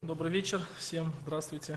Добрый вечер всем, здравствуйте.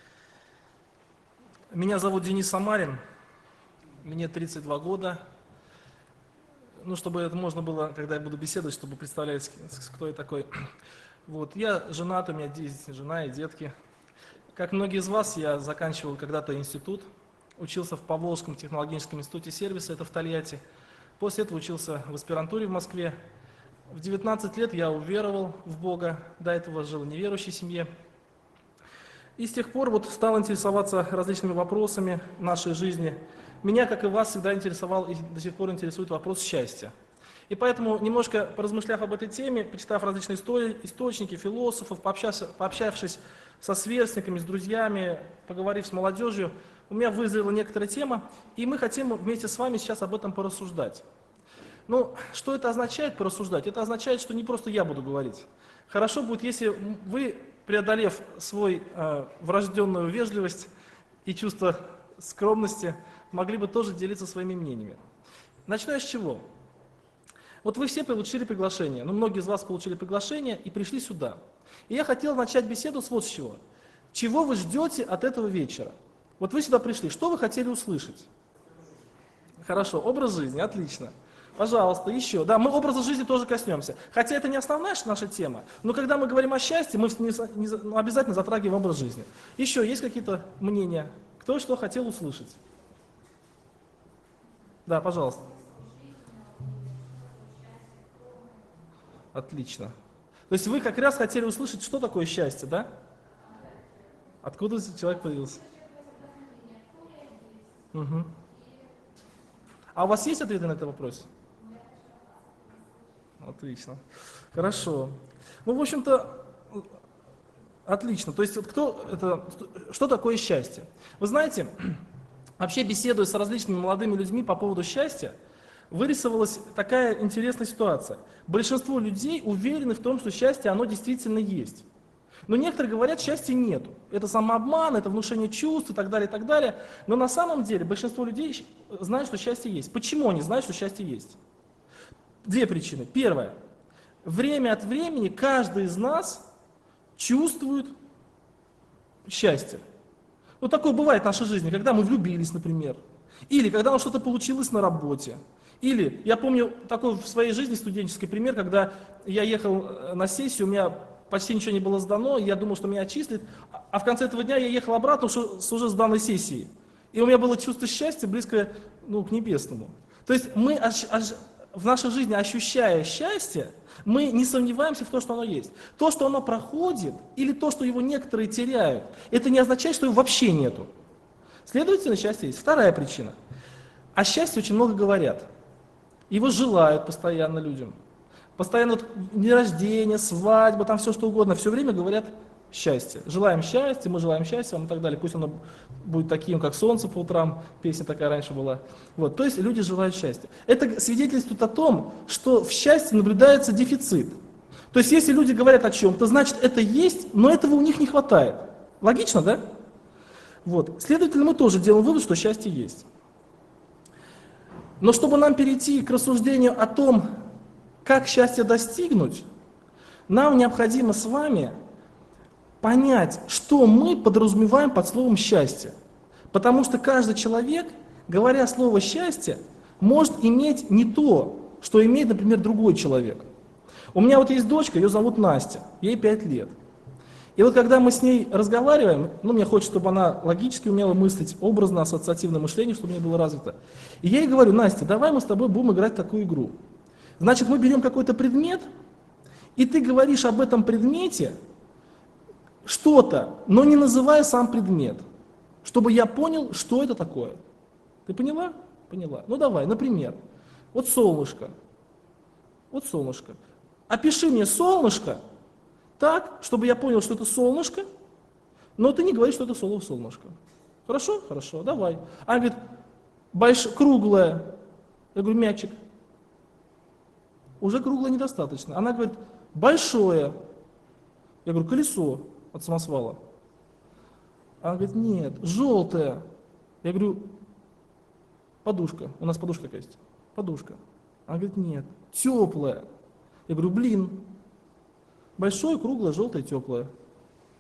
Меня зовут Денис Самарин, мне 32 года. Чтобы это можно было, когда я буду беседовать, чтобы представлять, кто я такой. Я женат, у меня жена и детки. Как многие из вас, я заканчивал когда-то институт, учился в Поволжском технологическом институте сервиса, это в Тольятти. После этого учился в аспирантуре в Москве. В 19 лет я уверовал в Бога, до этого жил в неверующей семье. И с тех пор стал интересоваться различными вопросами нашей жизни. Меня, как и вас, всегда интересовал и до сих пор интересует вопрос счастья. И поэтому, немножко поразмышляв об этой теме, почитав различные источники, философов, пообщавшись со сверстниками, с друзьями, поговорив с молодежью, у меня вызрела некоторая тема, и мы хотим вместе с вами сейчас об этом порассуждать. Что это означает порассуждать? Это означает, что не просто я буду говорить. Хорошо будет, если вы, преодолев свою врожденную вежливость и чувство скромности, могли бы тоже делиться своими мнениями. Начну я с чего? Вы все получили приглашение, многие из вас получили приглашение и пришли сюда. И я хотел начать беседу с вот с чего. Чего вы ждете от этого вечера? Вы сюда пришли, что вы хотели услышать? Хорошо, образ жизни, отлично. Пожалуйста, еще. Да, мы образа жизни тоже коснемся. Хотя это не основная наша тема, но когда мы говорим о счастье, мы обязательно затрагиваем образ жизни. Еще есть какие-то мнения? Кто что хотел услышать? Да, пожалуйста. Отлично. То есть вы как раз хотели услышать, что такое счастье, да? Откуда человек появился? Угу. А у вас есть ответы на этот вопрос? Отлично. Хорошо. В общем-то, отлично. То есть что такое счастье? Вы знаете, вообще беседуя с различными молодыми людьми по поводу счастья, вырисовалась такая интересная ситуация. Большинство людей уверены в том, что счастье, оно действительно есть. Но некоторые говорят, счастья нету. Это самообман, это внушение чувств и так далее, и так далее. Но на самом деле большинство людей знают, что счастье есть. Почему они знают, что счастье есть? Две причины. Первое. Время от времени каждый из нас чувствует счастье. Такое бывает в нашей жизни, когда мы влюбились, например. Или когда у нас что-то получилось на работе. Или, я помню такой в своей жизни студенческий пример, когда я ехал на сессию, у меня почти ничего не было сдано, я думал, что меня отчислят, а в конце этого дня я ехал обратно с уже сданной сессией. И у меня было чувство счастья близкое к небесному. То есть мы в нашей жизни, ощущая счастье, мы не сомневаемся в том, что оно есть. То, что оно проходит, или то, что его некоторые теряют, это не означает, что его вообще нету. Следовательно, счастье есть. Вторая причина. О счастье очень много говорят. Его желают постоянно людям. Постоянно день рождения, свадьба, там все что угодно. Все время говорят счастье. Желаем счастья, мы желаем счастья вам и так далее. Пусть оно будет таким, как солнце по утрам. Песня такая раньше была. То есть люди желают счастья. Это свидетельствует о том, что в счастье наблюдается дефицит. То есть если люди говорят о чем-то, значит это есть, но этого у них не хватает. Логично, да? Следовательно, мы тоже делаем вывод, что счастье есть. Но чтобы нам перейти к рассуждению о том, как счастье достигнуть, нам необходимо с вами понять, что мы подразумеваем под словом «счастье». Потому что каждый человек, говоря слово «счастье», может иметь не то, что имеет, например, другой человек. У меня есть дочка, ее зовут Настя, ей 5 лет. И когда мы с ней разговариваем, мне хочется, чтобы она логически умела мыслить, образно-ассоциативное мышление, чтобы у нее было развито. И я ей говорю: Настя, давай мы с тобой будем играть в такую игру. Значит, мы берем какой-то предмет, и ты говоришь об этом предмете что-то, но не называя сам предмет, чтобы я понял, что это такое. Ты поняла? Поняла. Давай, например, солнышко. Солнышко. Опиши мне солнышко так, чтобы я понял, что это солнышко, но ты не говоришь, что это солнышко. Хорошо? Хорошо, давай. Она говорит: круглое. Я говорю: мячик. Уже круглое недостаточно. Она говорит: большое. Я говорю: колесо от самосвала. Она говорит: нет, желтое. Я говорю: подушка. У нас подушка какая есть? Подушка. Она говорит: нет, теплая. Я говорю: блин. Большое, круглое, желтое, теплое.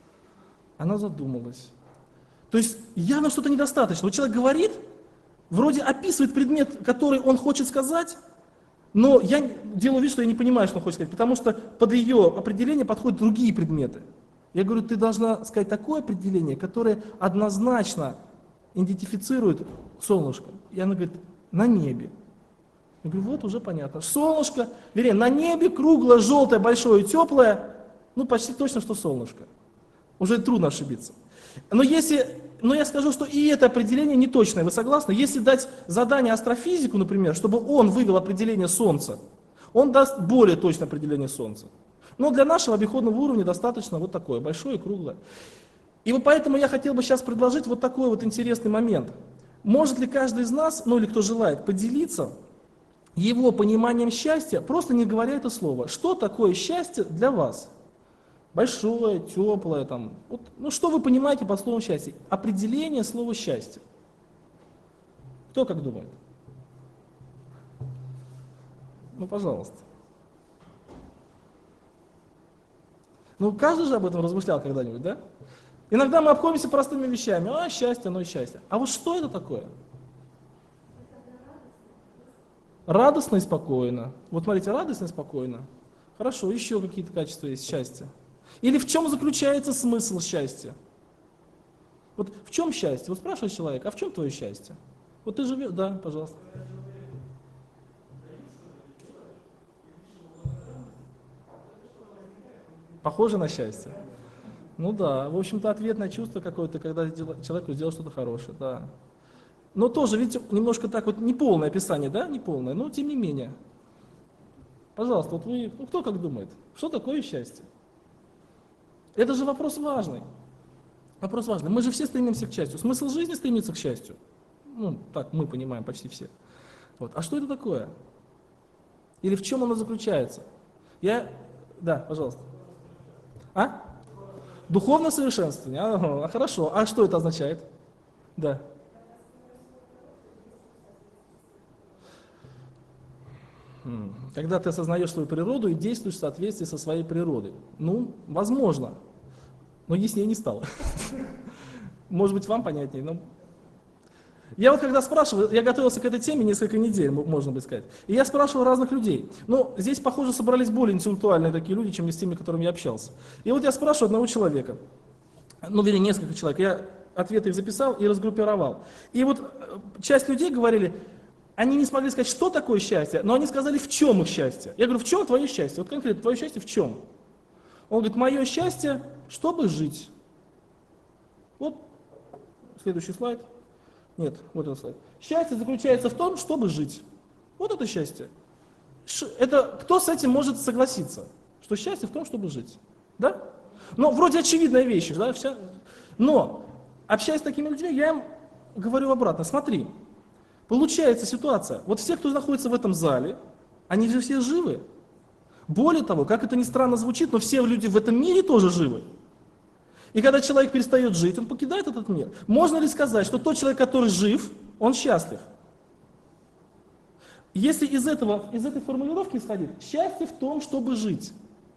Она задумалась. То есть явно что-то недостаточно. Вот человек говорит, вроде описывает предмет, который он хочет сказать, но я делаю вид, что я не понимаю, что он хочет сказать, потому что под ее определение подходят другие предметы. Я говорю, ты должна сказать такое определение, которое однозначно идентифицирует солнышко. И она говорит, на небе. Я говорю, вот уже понятно. Солнышко, вернее, на небе круглое, желтое, большое, теплое, ну почти точно, что солнышко. Уже трудно ошибиться. Но я скажу, что и это определение не точное, вы согласны? Если дать задание астрофизику, например, чтобы он вывел определение Солнца, он даст более точное определение Солнца. Но для нашего обиходного уровня достаточно вот такое, большое и круглое. И вот поэтому я хотел бы сейчас предложить вот такой вот интересный момент. Может ли каждый из нас, ну или кто желает, поделиться его пониманием счастья, просто не говоря это слово. Что такое счастье для вас? Большое, теплое, там. Вот, ну что вы понимаете под словом счастье? Определение слова счастье. Кто как думает? Ну, пожалуйста. Ну, каждый же об этом размышлял когда-нибудь, да? Иногда мы обходимся простыми вещами. А, счастье, оно и счастье. А вот что это такое? Радостно и спокойно. Вот смотрите, радостно и спокойно. Хорошо, еще какие-то качества есть счастья. Или в чем заключается смысл счастья? Вот в чем счастье? Вот спрашивает человек, а в чем твое счастье? Вот ты живешь, да, пожалуйста. Похоже на счастье? Ну да, в общем-то ответное чувство какое-то, когда человек сделал что-то хорошее, да. Но тоже, видите, немножко так вот неполное описание, да, неполное, но тем не менее. Пожалуйста, вот вы, ну кто как думает, что такое счастье? Это же вопрос важный. Вопрос важный. Мы же все стремимся к счастью. Смысл жизни стремится к счастью. Ну, так мы понимаем почти все. Вот. А что это такое? Или в чем оно заключается? Да, пожалуйста. А? Духовное совершенствование. Хорошо. А что это означает? Да. Когда ты осознаешь свою природу и действуешь в соответствии со своей природой. Ну, возможно. Но яснее не стало. Может быть, вам понятнее, но... Я вот когда спрашивал, я готовился к этой теме несколько недель, можно бы сказать, и я спрашивал разных людей. Но здесь, похоже, собрались более интеллектуальные такие люди, чем с теми, с которыми я общался. И вот я спрашиваю одного человека, ну, вернее, несколько человек, я ответы их записал и разгруппировал. И вот часть людей говорили, они не смогли сказать, что такое счастье, но они сказали, в чем их счастье. Я говорю, в чем твое счастье? Вот конкретно, твое счастье в чем? Он говорит, мое счастье, чтобы жить. Вот, следующий слайд. Нет, вот этот слайд. Счастье заключается в том, чтобы жить. Вот это счастье. Кто с этим может согласиться? Что счастье в том, чтобы жить. Да? Ну, вроде очевидная вещь, да? Но, общаясь с такими людьми, я им говорю обратно. Смотри, получается ситуация. Вот все, кто находится в этом зале, они же все живы. Более того, как это ни странно звучит, но все люди в этом мире тоже живы. И когда человек перестает жить, он покидает этот мир. Можно ли сказать, что тот человек, который жив, он счастлив? Если из этой формулировки исходить, счастье в том, чтобы жить.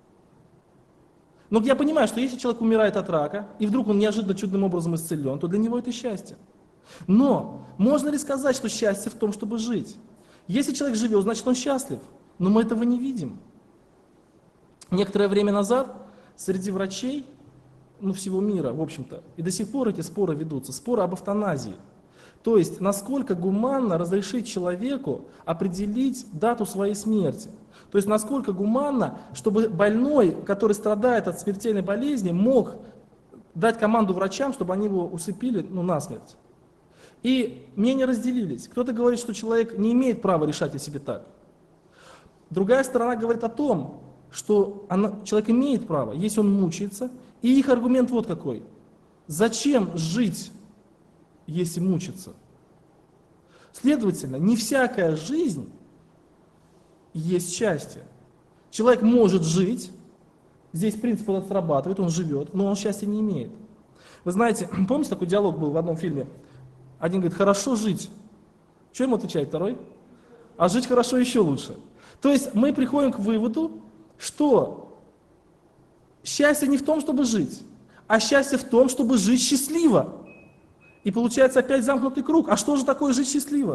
Но я понимаю, что если человек умирает от рака, и вдруг он неожиданно чудным образом исцелен, то для него это счастье. Но можно ли сказать, что счастье в том, чтобы жить? Если человек живет, значит он счастлив, но мы этого не видим. Некоторое время назад среди врачей, всего мира, в общем-то, и до сих пор эти споры ведутся, споры об эвтаназии. То есть, насколько гуманно разрешить человеку определить дату своей смерти. То есть, насколько гуманно, чтобы больной, который страдает от смертельной болезни, мог дать команду врачам, чтобы они его усыпили насмерть. И мнения разделились. Кто-то говорит, что человек не имеет права решать о себе так. Другая сторона говорит о том, что человек имеет право, если он мучается. И их аргумент вот какой. Зачем жить, если мучиться? Следовательно, не всякая жизнь есть счастье. Человек может жить, здесь принцип этот срабатывает, он живет, но он счастья не имеет. Вы знаете, помните, такой диалог был в одном фильме? Один говорит, хорошо жить. Что ему отвечает второй? А жить хорошо еще лучше. То есть мы приходим к выводу, что счастье не в том, чтобы жить, а счастье в том, чтобы жить счастливо. И получается опять замкнутый круг. А что же такое жить счастливо?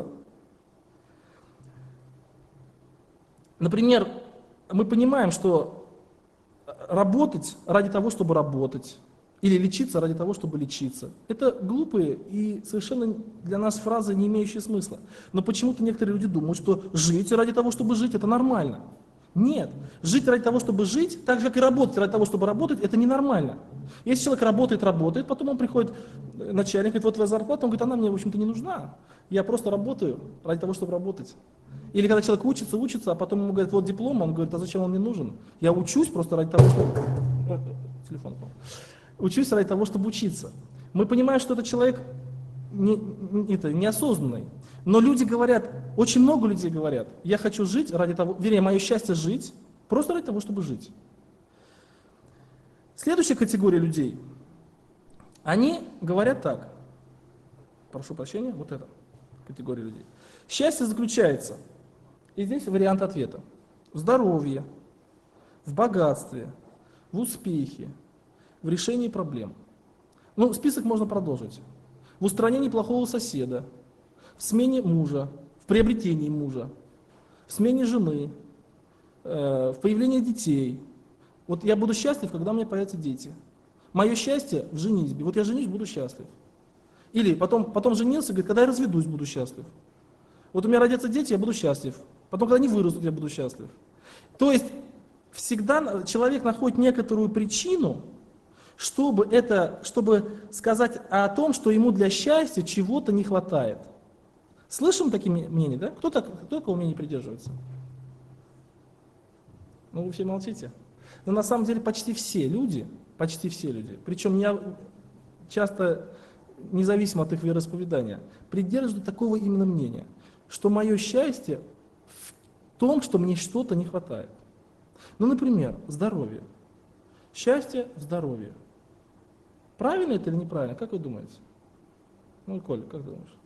Например, мы понимаем, что работать ради того, чтобы работать, или лечиться ради того, чтобы лечиться. Это глупые и совершенно для нас фразы, не имеющие смысла. Но почему-то некоторые люди думают, что жить ради того, чтобы жить, это нормально. Нет. Жить ради того, чтобы жить, так же, как и работать ради того, чтобы работать, это ненормально. Если человек работает, потом он приходит, начальник говорит, вот твоя зарплата, он говорит, она мне, в общем-то, не нужна. Я просто работаю ради того, чтобы работать. Или когда человек учится, а потом ему говорят, вот диплом, он говорит, а зачем он мне нужен? Я учусь просто ради того, чтобы... Телефон упал. Учусь ради того, чтобы учиться. Мы понимаем, что этот человек неосознанный. Но люди говорят, очень много людей говорят, я хочу жить ради того, вернее, мое счастье жить, просто ради того, чтобы жить. Следующая категория людей, они говорят так, прошу прощения, вот эта категория людей. Счастье заключается, и здесь вариант ответа, в здоровье, в богатстве, в успехе, в решении проблем. Ну, список можно продолжить. В устранении плохого соседа, в смене мужа, в приобретении мужа, в смене жены, в появлении детей. Вот я буду счастлив, когда у меня появятся дети. Мое счастье в женитьбе. Вот я женюсь, буду счастлив. Или потом женился, говорит, когда я разведусь, буду счастлив. Вот у меня родятся дети, я буду счастлив. Потом, когда они вырастут, я буду счастлив. То есть всегда человек находит некоторую причину, чтобы сказать о том, что ему для счастья чего-то не хватает. Слышим такие мнения, да? Кто такого мнения придерживается? Ну, вы все молчите. Но на самом деле почти все люди, причем часто независимо от их вероисповедания, придерживаются такого именно мнения, что мое счастье в том, что мне что-то не хватает. Ну, например, здоровье. Счастье в здоровье. Правильно это или неправильно? Как вы думаете? Ну, Коля, как ты думаешь?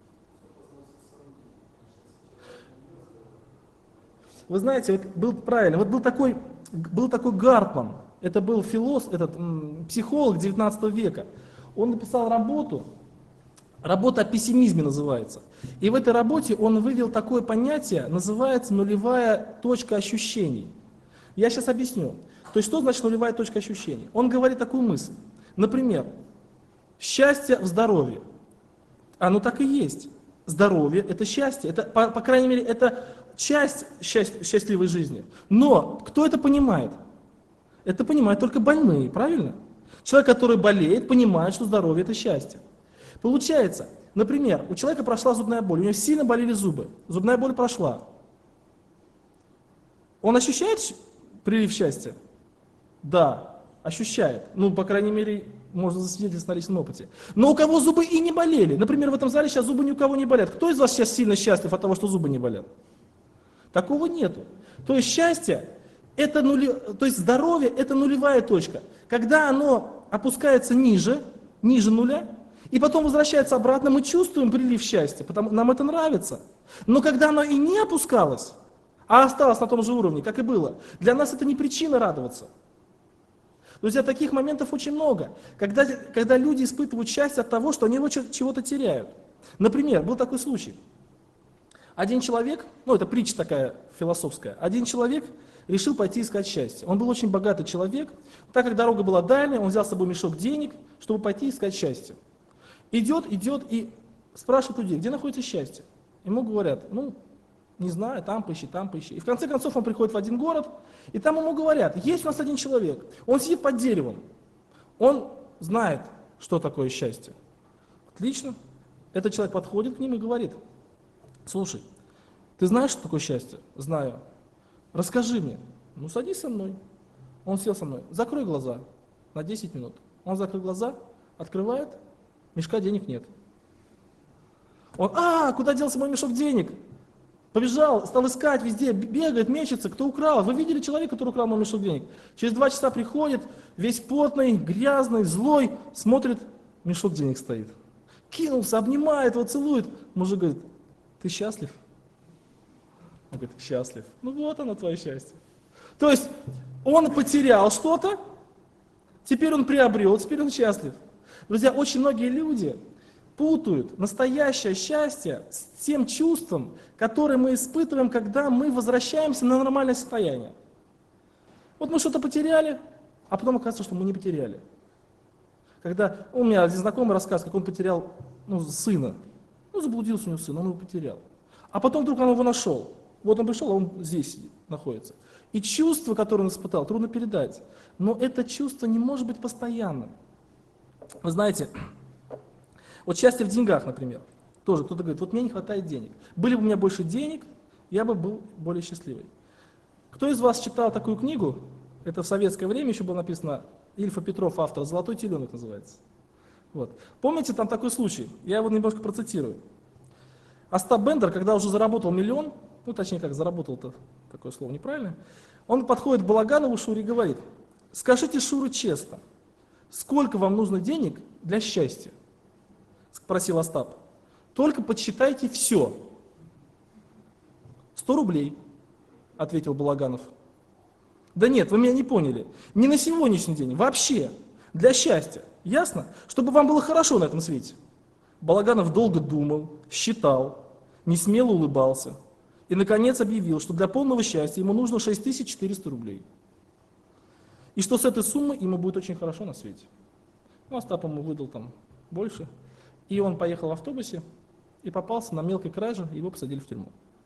Вы знаете, был такой Гартман, это был психолог 19 века. Он написал работа о пессимизме называется. И в этой работе он вывел такое понятие, называется нулевая точка ощущений. Я сейчас объясню. То есть, что значит нулевая точка ощущений? Он говорит такую мысль. Например, счастье в здоровье. Оно так и есть. Здоровье – это счастье. Это, по крайней мере, это часть счастливой жизни. Но кто это понимает? Это понимают только больные, правильно? Человек, который болеет, понимает, что здоровье – это счастье. Получается, например, у человека прошла зубная боль, у него сильно болели зубы, зубная боль прошла. Он ощущает прилив счастья? Да, ощущает. Ну, по крайней мере, можно засвидетельствовать на личном опыте. Но у кого зубы и не болели, например, в этом зале сейчас зубы ни у кого не болят. Кто из вас сейчас сильно счастлив от того, что зубы не болят? Такого нету. То есть счастье, то есть здоровье – это нулевая точка. Когда оно опускается ниже нуля, и потом возвращается обратно, мы чувствуем прилив счастья, потому нам это нравится. Но когда оно и не опускалось, а осталось на том же уровне, как и было, для нас это не причина радоваться. Друзья, таких моментов очень много, когда люди испытывают счастье от того, что они чего-то теряют. Например, был такой случай. Один человек, это притча такая философская, один человек решил пойти искать счастье. Он был очень богатый человек, так как дорога была дальняя, он взял с собой мешок денег, чтобы пойти искать счастье. Идет и спрашивает людей, где находится счастье. Ему говорят, не знаю, там поищи, там поищи. И в конце концов он приходит в один город, и там ему говорят, есть у нас один человек, он сидит под деревом, он знает, что такое счастье. Отлично. Этот человек подходит к ним и говорит, слушай, ты знаешь, что такое счастье? Знаю. Расскажи мне. Садись со мной. Он сел со мной. Закрой глаза на 10 минут. Он закрыл глаза, открывает, мешка денег нет. Он, куда делся мой мешок денег? Побежал, стал искать везде, бегает, мечется, кто украл. Вы видели человека, который украл мой мешок денег? Через 2 часа приходит, весь потный, грязный, злой, смотрит, мешок денег стоит. Кинулся, обнимает его, целует. Мужик говорит, ты счастлив? Он говорит, счастлив. Вот оно твое счастье. То есть он потерял что-то, Теперь он приобрел, теперь он счастлив. Друзья, очень многие люди путают настоящее счастье с тем чувством, которое мы испытываем, когда мы возвращаемся на нормальное состояние. Вот мы что-то потеряли, а потом оказывается, что мы не потеряли. Когда у меня один знакомый рассказывает, как он потерял сына. Заблудился у него сын, он его потерял. А потом вдруг он его нашел. Вот он пришел, а он здесь находится. И чувство, которое он испытал, трудно передать. Но это чувство не может быть постоянным. Вы знаете, вот счастье в деньгах, например. Тоже кто-то говорит, вот мне не хватает денег. Были бы у меня больше денег, я бы был более счастливый. Кто из вас читал такую книгу? Это в советское время еще было написано, Ильфа Петров, автор, «Золотой теленок» называется. Вот. Помните, там такой случай, я его немножко процитирую. Остап Бендер, когда уже заработал миллион, точнее как, заработал-то, такое слово неправильное, он подходит к Балаганову Шуре и говорит, скажите, Шура, честно, сколько вам нужно денег для счастья? Спросил Остап. Только подсчитайте все. 100 рублей, ответил Балаганов. Да нет, вы меня не поняли. Не на сегодняшний день, вообще. Для счастья. Ясно? Чтобы вам было хорошо на этом свете. Балаганов долго думал, считал, несмело улыбался и, наконец, объявил, что для полного счастья ему нужно 6400 рублей. И что с этой суммой ему будет очень хорошо на свете. Остап ему выдал там больше. И он поехал в автобусе и попался на мелкой краже, и его посадили в тюрьму.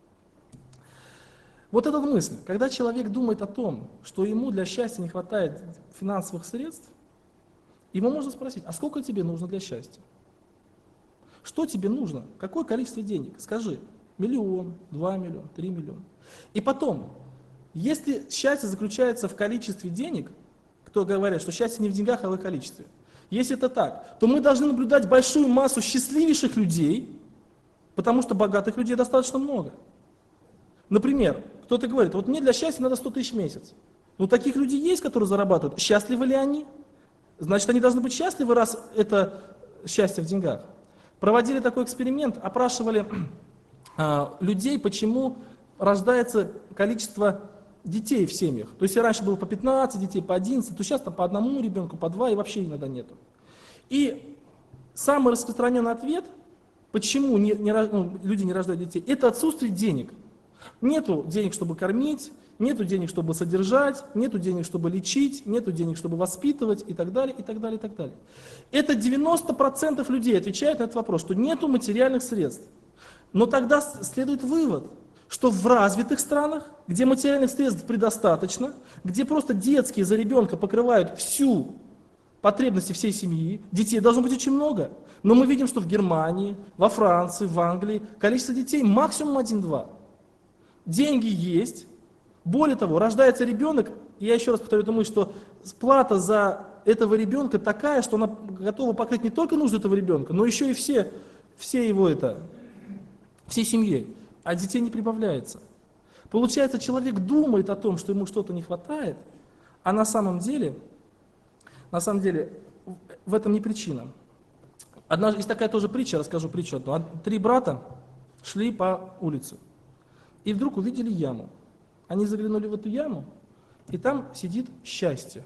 Вот эта мысль, когда человек думает о том, что ему для счастья не хватает финансовых средств, ему можно спросить, а сколько тебе нужно для счастья? Что тебе нужно? Какое количество денег? Скажи, 1 миллион, 2 миллиона, 3 миллиона. И потом, если счастье заключается в количестве денег, кто говорит, что счастье не в деньгах, а в их количестве. Если это так, то мы должны наблюдать большую массу счастливейших людей, потому что богатых людей достаточно много. Например, кто-то говорит, вот мне для счастья надо 100 тысяч в месяц. Ну таких людей есть, которые зарабатывают. Счастливы ли они? Значит, они должны быть счастливы, раз это счастье в деньгах. Проводили такой эксперимент, опрашивали людей, почему рождается количество детей в семьях. То есть, если раньше было по 15 детей, по 11, то сейчас там по одному ребенку, по 2 и вообще иногда нету. И самый распространенный ответ, почему люди не рождают детей, это отсутствие денег. Нету денег, чтобы кормить, нету денег, чтобы содержать, нету денег, чтобы лечить, нету денег, чтобы воспитывать и так далее, и так далее, и так далее. Это 90% людей отвечают на этот вопрос, что нету материальных средств. Но тогда следует вывод, что в развитых странах, где материальных средств предостаточно, где просто детские за ребенка покрывают всю потребности всей семьи, детей должно быть очень много. Но мы видим, что в Германии, во Франции, в Англии количество детей максимум 1-2. Деньги есть. Более того, рождается ребенок, и я еще раз повторю эту мысль, что плата за этого ребенка такая, что она готова покрыть не только нужды этого ребенка, но еще и всей семьей. А детей не прибавляется. Получается, человек думает о том, что ему что-то не хватает, а на самом деле в этом не причина. Есть такая тоже притча, расскажу притчу одну. 3 брата шли по улице и вдруг увидели яму. Они заглянули в эту яму, и там сидит счастье.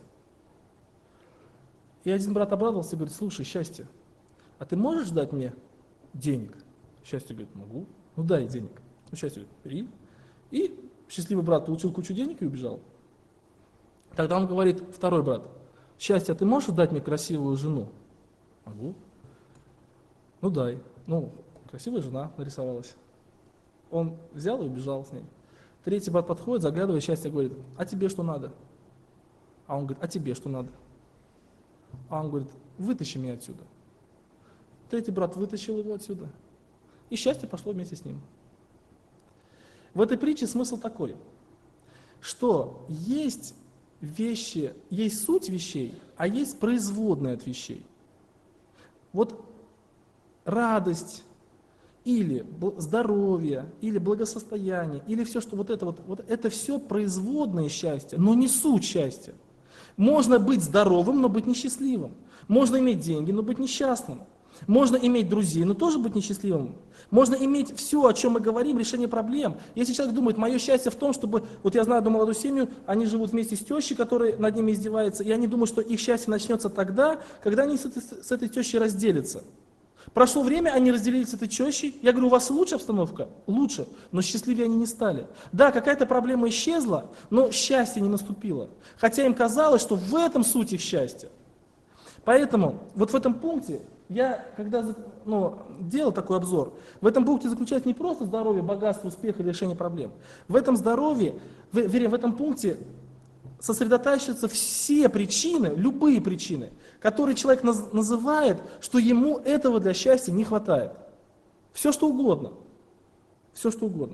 И один брат обрадовался и говорит, слушай, счастье, а ты можешь дать мне денег? Счастье говорит, могу. Ну дай денег. Ну, счастье говорит, и счастливый брат получил кучу денег и убежал. Тогда он говорит, второй брат, счастье, а ты можешь дать мне красивую жену? Могу. Ну дай. Ну, красивая жена нарисовалась. Он взял и убежал с ней. Третий брат подходит, заглядывает, счастье говорит, а тебе что надо? А он говорит, а тебе что надо? А он говорит, вытащи меня отсюда. Третий брат вытащил его отсюда. И счастье пошло вместе с ним. В этой притче смысл такой, что есть вещи, есть суть вещей, а есть производные от вещей. Вот радость, или здоровье, или благосостояние, или все, что вот это все производное счастья, но не суть счастья. Можно быть здоровым, но быть несчастливым. Можно иметь деньги, но быть несчастным. Можно иметь друзей, но тоже быть несчастливым. Можно иметь все, о чем мы говорим, решение проблем. Если человек думает, мое счастье в том, чтобы, вот я знаю одну молодую семью, они живут вместе с тещей, которая над ними издевается, и они думают, что их счастье начнется тогда, когда они с этой тещей разделятся. Прошло время, они разделились с этой тещей. Я говорю, у вас лучше обстановка? Лучше, но счастливее они не стали. Да, какая-то проблема исчезла, но счастье не наступило. Хотя им казалось, что в этом суть их счастья. Поэтому вот в этом пункте, я когда делал такой обзор, в этом пункте заключается не просто здоровье, богатство, успех и решение проблем. В этом здоровье, в этом пункте сосредотачиваются все причины, любые причины, которые человек называет, что ему этого для счастья не хватает. Все что угодно. Все что угодно.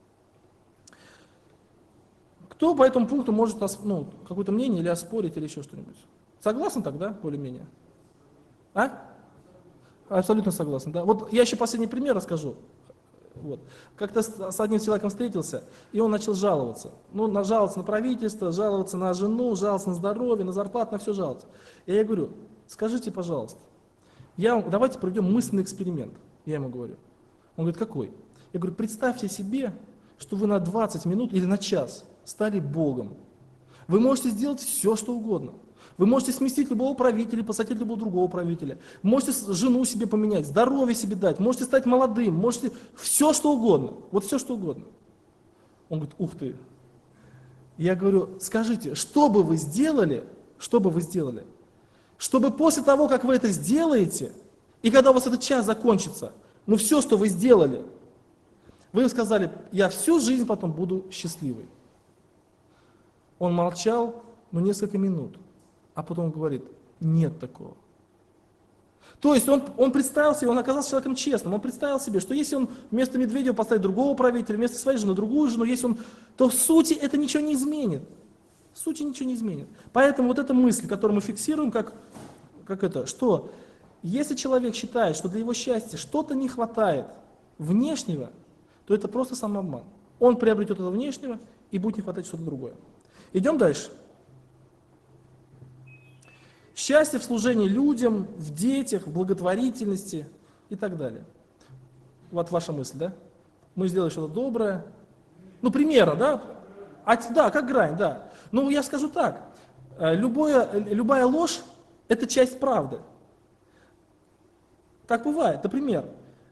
Кто по этому пункту может какое-то мнение или оспорить, или еще что-нибудь? Согласен тогда, более-менее? А? Абсолютно согласен, да. Вот я еще последний пример расскажу. Вот. Как-то с одним человеком встретился, и он начал жаловаться. Жаловаться на правительство, жаловаться на жену, жаловаться на здоровье, на зарплату, на все жаловаться. И я говорю, скажите, пожалуйста, давайте проведем мысленный эксперимент. Я ему говорю. Он говорит, какой? Я говорю, представьте себе, что вы на 20 минут или на час стали Богом. Вы можете сделать все, что угодно. Вы можете сместить любого правителя, посадить любого другого правителя. Можете жену себе поменять, здоровье себе дать, можете стать молодым, можете все, что угодно. Вот все, что угодно. Он говорит, ух ты. Я говорю, скажите, что бы вы сделали, чтобы после того, как вы это сделаете, и когда у вас этот час закончится, все, что вы сделали, вы сказали, я всю жизнь потом буду счастливый. Он молчал, несколько минут. А потом говорит, нет такого. То есть он представил себе, он оказался человеком честным, он представил себе, что если он вместо Медведева поставит другого правителя, вместо своей жены другую жену, то в сути это ничего не изменит. В сути ничего не изменит. Поэтому вот эта мысль, которую мы фиксируем, что если человек считает, что для его счастья что-то не хватает внешнего, то это просто самообман. Он приобретет это внешнего и будет не хватать что-то другое. Идем дальше. Счастье в служении людям, в детях, в благотворительности и так далее. Вот ваша мысль, да? Мы сделали что-то доброе. Примерно, да? Да, как грань, да. Я скажу так. Любая ложь – это часть правды. Так бывает, например.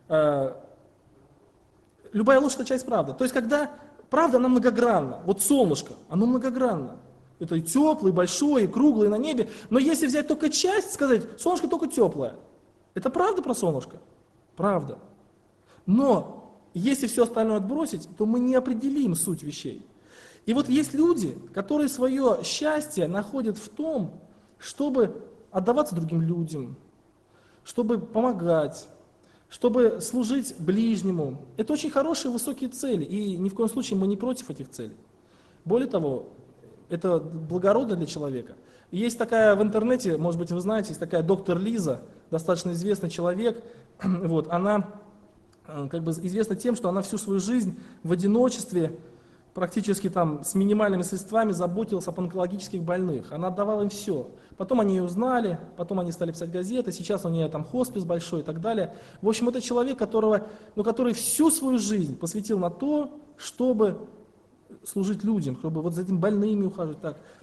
Любая ложь – это часть правды. То есть, когда правда, она многогранна. Вот солнышко, оно многогранно. Это и теплый, и большой, и круглый, и на небе. Но если взять только часть, сказать, солнышко только теплое. Это правда про солнышко? Правда. Но если все остальное отбросить, то мы не определим суть вещей. И вот есть люди, которые свое счастье находят в том, чтобы отдаваться другим людям, чтобы помогать, чтобы служить ближнему. Это очень хорошие высокие цели, и ни в коем случае мы не против этих целей. Более того, это благородно для человека. И есть такая в интернете, может быть, вы знаете, есть такая доктор Лиза, достаточно известный человек. Она известна тем, что она всю свою жизнь в одиночестве, практически с минимальными средствами заботилась об онкологических больных. Она отдавала им все. Потом они ее узнали, потом они стали писать газеты, сейчас у нее хоспис большой и так далее. В общем, это человек, который всю свою жизнь посвятил на то, чтобы служить людям, чтобы за этим больными ухаживать.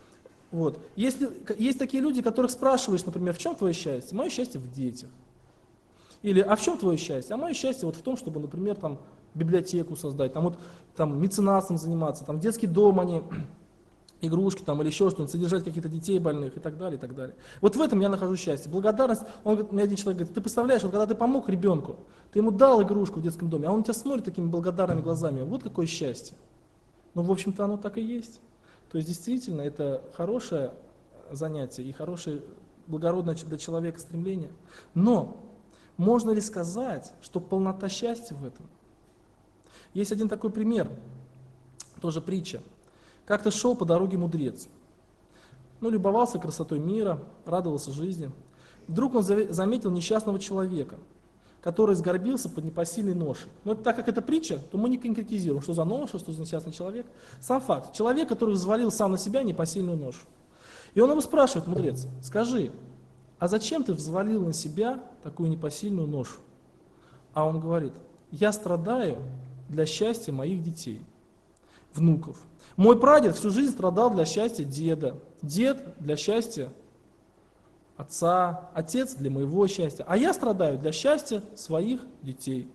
Есть такие люди, которых спрашиваешь, например, в чем твое счастье? Мое счастье в детях. Или, а в чем твое счастье? А мое счастье в том, чтобы, например, библиотеку создать, меценатством заниматься, детский дом, игрушки или еще что-нибудь, содержать каких-то детей больных и так далее, и так далее. Вот в этом я нахожу счастье. Благодарность, мне один человек говорит, ты представляешь, когда ты помог ребенку, ты ему дал игрушку в детском доме, а он тебя смотрит такими благодарными глазами, вот какое счастье. В общем-то, оно так и есть. То есть, действительно, это хорошее занятие и хорошее, благородное для человека стремление. Но можно ли сказать, что полнота счастья в этом? Есть один такой пример, тоже притча. Как-то шел по дороге мудрец. Любовался красотой мира, радовался жизни. Вдруг он заметил несчастного человека, который сгорбился под непосильной ношей. Так как это притча, то мы не конкретизируем, что за ноша, что за несчастный человек. Сам факт. Человек, который взвалил сам на себя непосильную ношу. И он его спрашивает, мудрец, скажи, а зачем ты взвалил на себя такую непосильную ношу? А он говорит, я страдаю для счастья моих детей, внуков. Мой прадед всю жизнь страдал для счастья деда, дед для счастья отца, отец для моего счастья, а я страдаю для счастья своих детей.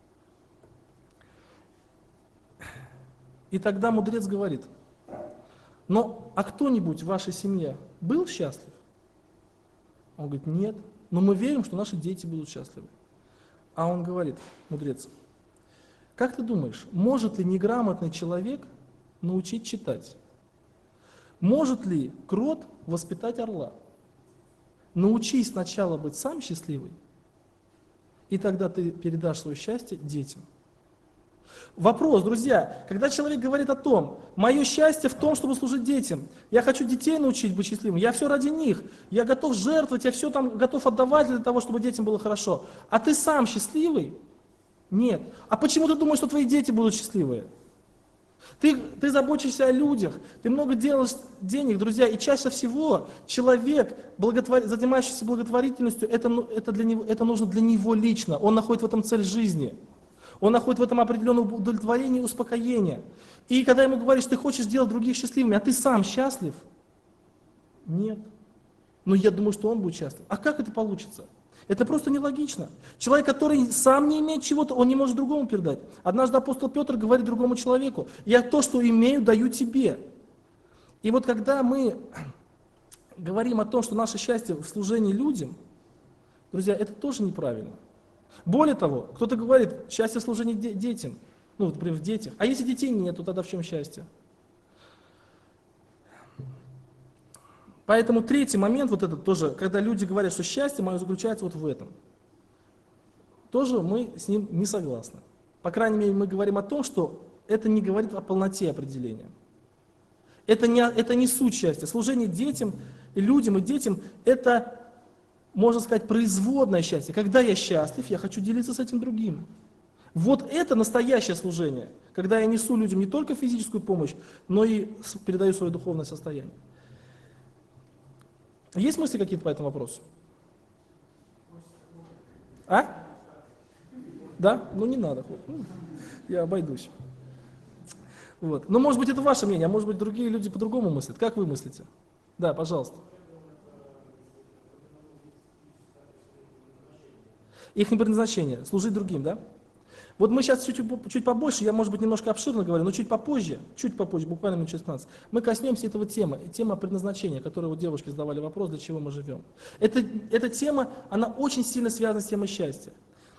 И тогда мудрец говорит, но а кто-нибудь в вашей семье был счастлив? Он говорит, нет, но мы верим, что наши дети будут счастливы. А он говорит, мудрец, как ты думаешь, может ли неграмотный человек научить читать? Может ли крот воспитать орла? Научись сначала быть сам счастливый, и тогда ты передашь свое счастье детям. Вопрос, друзья, когда человек говорит о том, мое счастье в том, чтобы служить детям, я хочу детей научить быть счастливыми, я все ради них, я готов жертвовать, я все там готов отдавать для того, чтобы детям было хорошо, а ты сам счастливый? Нет. А почему ты думаешь, что твои дети будут счастливые? Ты заботишься о людях, ты много делаешь денег, друзья, и чаще всего человек, занимающийся благотворительностью, это нужно для него лично, он находит в этом цель жизни. Он находит в этом определенное удовлетворение и успокоение. И когда ему говоришь, ты хочешь сделать других счастливыми, а ты сам счастлив? Нет. Но я думаю, что он будет счастлив. А как это получится? Это просто нелогично. Человек, который сам не имеет чего-то, он не может другому передать. Однажды апостол Петр говорит другому человеку, я то, что имею, даю тебе. И вот когда мы говорим о том, что наше счастье в служении людям, друзья, это тоже неправильно. Более того, кто-то говорит, счастье в служении детям, ну, например, в детях. А если детей нет, то тогда в чем счастье? Поэтому третий момент, вот этот тоже, когда люди говорят, что счастье мое заключается вот в этом. Тоже мы с ним не согласны. По крайней мере, мы говорим о том, что это не говорит о полноте определения. Это не суть счастья. Служение детям, и людям, и детям, это, можно сказать, производное счастье. Когда я счастлив, я хочу делиться с этим другим. Вот это настоящее служение, когда я несу людям не только физическую помощь, но и передаю свое духовное состояние. Есть мысли какие-то по этому вопросу? А? Да? Ну не надо. Я обойдусь. Вот. Но может быть это ваше мнение, а может быть другие люди по-другому мыслят. Как вы мыслите? Да, пожалуйста. Их предназначение, служить другим, да? Вот мы сейчас чуть побольше, я, может быть, немножко обширно говорю, но чуть попозже, буквально минут через 15, мы коснемся этого темы, тема предназначения, которую вот девушки задавали вопрос, для чего мы живем. Эта тема, она очень сильно связана с темой счастья.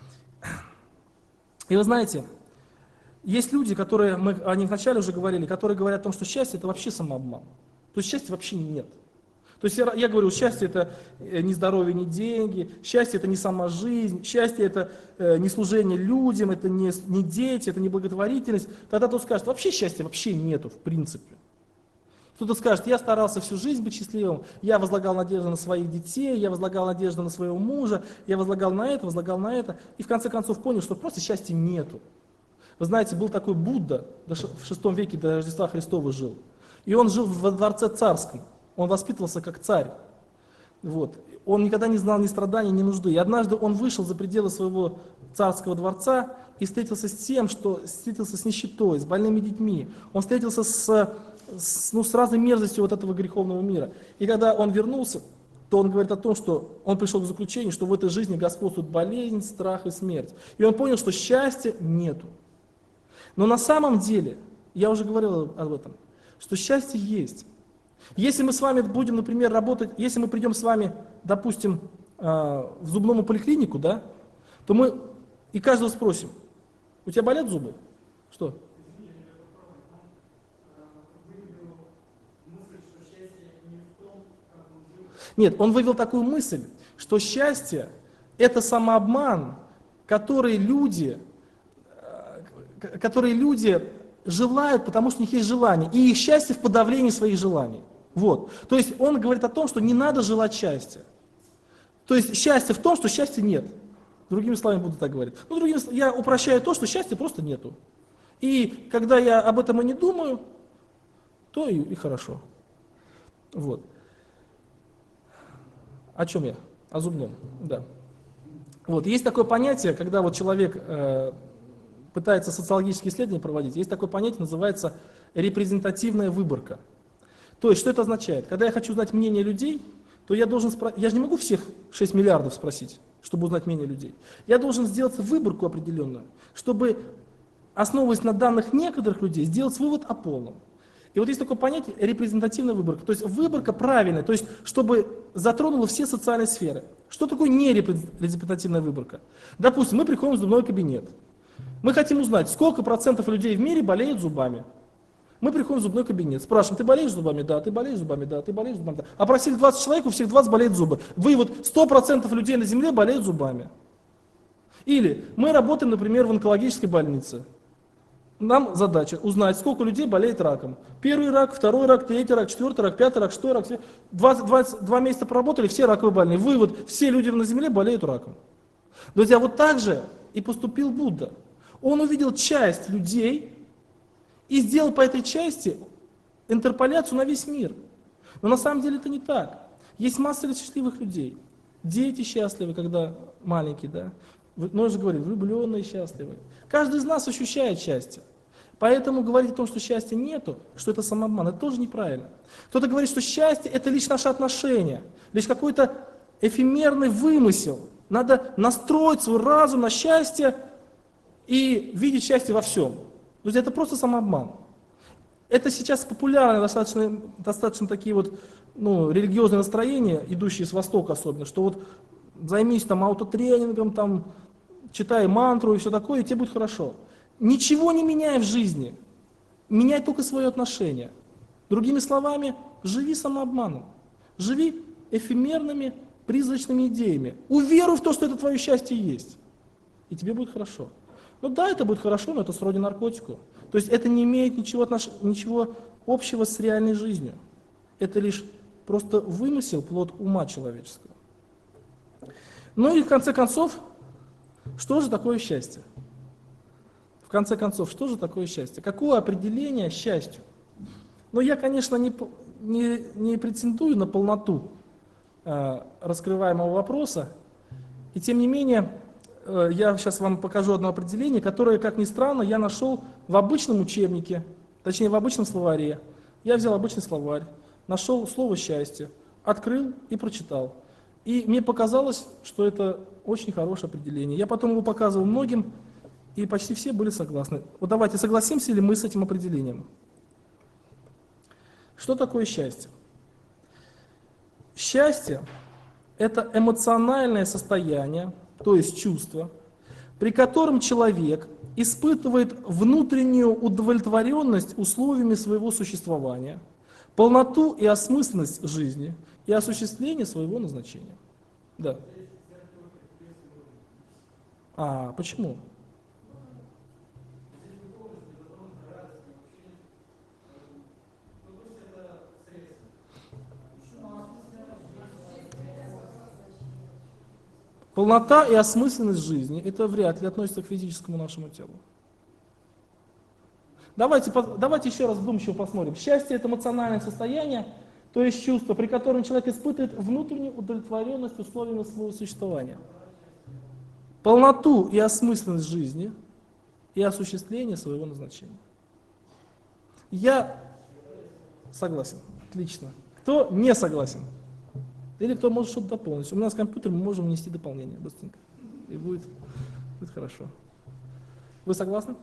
И вы знаете, есть люди, которые, мы о них вначале уже говорили, которые говорят о том, что счастье – это вообще самообман. То есть счастья вообще нет. То есть я говорю, счастье это не здоровье, не деньги, счастье это не сама жизнь, счастье это не служение людям, это не дети, это не благотворительность. Тогда кто скажет, вообще счастья вообще нету в принципе. Кто-то скажет, я старался всю жизнь быть счастливым, я возлагал надежду на своих детей, я возлагал надежду на своего мужа, я возлагал на это, и в конце концов понял, что просто счастья нету. Вы знаете, был такой Будда, в VI веке до Рождества Христова жил, и он жил во дворце царском. Он воспитывался как царь. Вот. Он никогда не знал ни страданий, ни нужды. И однажды он вышел за пределы своего царского дворца и встретился с тем, что встретился с нищетой, с больными детьми. Он встретился с разной мерзостью вот этого греховного мира. И когда он вернулся, то он говорит о том, что он пришел к заключению, что в этой жизни господствует болезнь, страх и смерть. И он понял, что счастья нету. Но на самом деле, я уже говорил об этом, что счастье есть. Если мы с вами будем, например, работать, если мы придем с вами, допустим, в зубную поликлинику, да, то мы и каждого спросим, у тебя болят зубы? Что? Нет, он вывел такую мысль, что счастье – это самообман, который люди желают, потому что у них есть желание, и их счастье в подавлении своих желаний. Вот. То есть он говорит о том, что не надо желать счастья. То есть счастье в том, что счастья нет. Другими словами буду так говорить. Ну, я упрощаю то, что счастья просто нету. И когда я об этом и не думаю, то и хорошо. Вот. О чем я? О зубном, да. Вот, есть такое понятие, когда вот человек пытается социологические исследования проводить, есть такое понятие, называется репрезентативная выборка. То есть, что это означает? Когда я хочу узнать мнение людей, то я должен спросить, я же не могу всех 6 миллиардов спросить, чтобы узнать мнение людей. Я должен сделать выборку определенную, чтобы, основываясь на данных некоторых людей, сделать вывод о полном. И вот есть такое понятие репрезентативная выборка, то есть выборка правильная, то есть чтобы затронула все социальные сферы. Что такое нерепрезентативная выборка? Допустим, мы приходим в зубной кабинет. Мы хотим узнать, сколько процентов людей в мире болеют зубами. Мы приходим в зубной кабинет, спрашиваем, ты болеешь зубами? Да, ты болеешь зубами? Да, ты болеешь зубами? Да. Опросили 20 человек, у всех 20 болеют зубы. Вывод, 100% людей на Земле болеют зубами. Или мы работаем, например, в онкологической больнице. Нам задача узнать, сколько людей болеет раком. Первый рак, второй рак, третий рак, четвертый рак, пятый рак, шестой рак. 22 месяца проработали, все раковые больные. Вывод, все люди на Земле болеют раком. Друзья, вот так же и поступил Будда. Он увидел часть людей и сделал по этой части интерполяцию на весь мир. Но на самом деле это не так. Есть масса счастливых людей. Дети счастливы, когда маленькие, да. Мы же говорим, влюбленные счастливы. Каждый из нас ощущает счастье. Поэтому говорить о том, что счастья нету, что это самообман, это тоже неправильно. Кто-то говорит, что счастье это лишь наши отношения, лишь какой-то эфемерный вымысел. Надо настроить свой разум на счастье и видеть счастье во всем. Друзья, это просто самообман. Это сейчас популярны достаточно такие вот религиозные настроения, идущие с Востока особенно, что вот займись там аутотренингом, там, читай мантру и все такое, и тебе будет хорошо. Ничего не меняй в жизни, меняй только свое отношение. Другими словами, живи самообманом, живи эфемерными, призрачными идеями. Уверуй в то, что это твое счастье есть, и тебе будет хорошо. Ну да, это будет хорошо, но это сродни наркотику. То есть это не имеет ничего общего с реальной жизнью. Это лишь просто вымысел, плод ума человеческого. Ну и в конце концов, что же такое счастье? В конце концов, что же такое счастье? Какое определение счастью? Ну я, конечно, не претендую на полноту раскрываемого вопроса, и тем не менее, я сейчас вам покажу одно определение, которое, как ни странно, я нашел в обычном учебнике, точнее в обычном словаре. Я взял обычный словарь, нашел слово «счастье», открыл и прочитал. И мне показалось, что это очень хорошее определение. Я потом его показывал многим, и почти все были согласны. Вот давайте, согласимся ли мы с этим определением? Что такое счастье? Счастье – это эмоциональное состояние, то есть чувство, при котором человек испытывает внутреннюю удовлетворенность условиями своего существования, полноту и осмысленность жизни и осуществление своего назначения. Да. А почему? Полнота и осмысленность жизни – это вряд ли относится к физическому нашему телу. Давайте еще раз вдумчиво посмотрим. Счастье – это эмоциональное состояние, то есть чувство, при котором человек испытывает внутреннюю удовлетворенность условиями своего существования. Полноту и осмысленность жизни и осуществление своего назначения. Я согласен. Отлично. Кто не согласен? Или кто может что-то дополнить? У нас компьютер, мы можем внести дополнение быстренько. И будет хорошо. Вы согласны?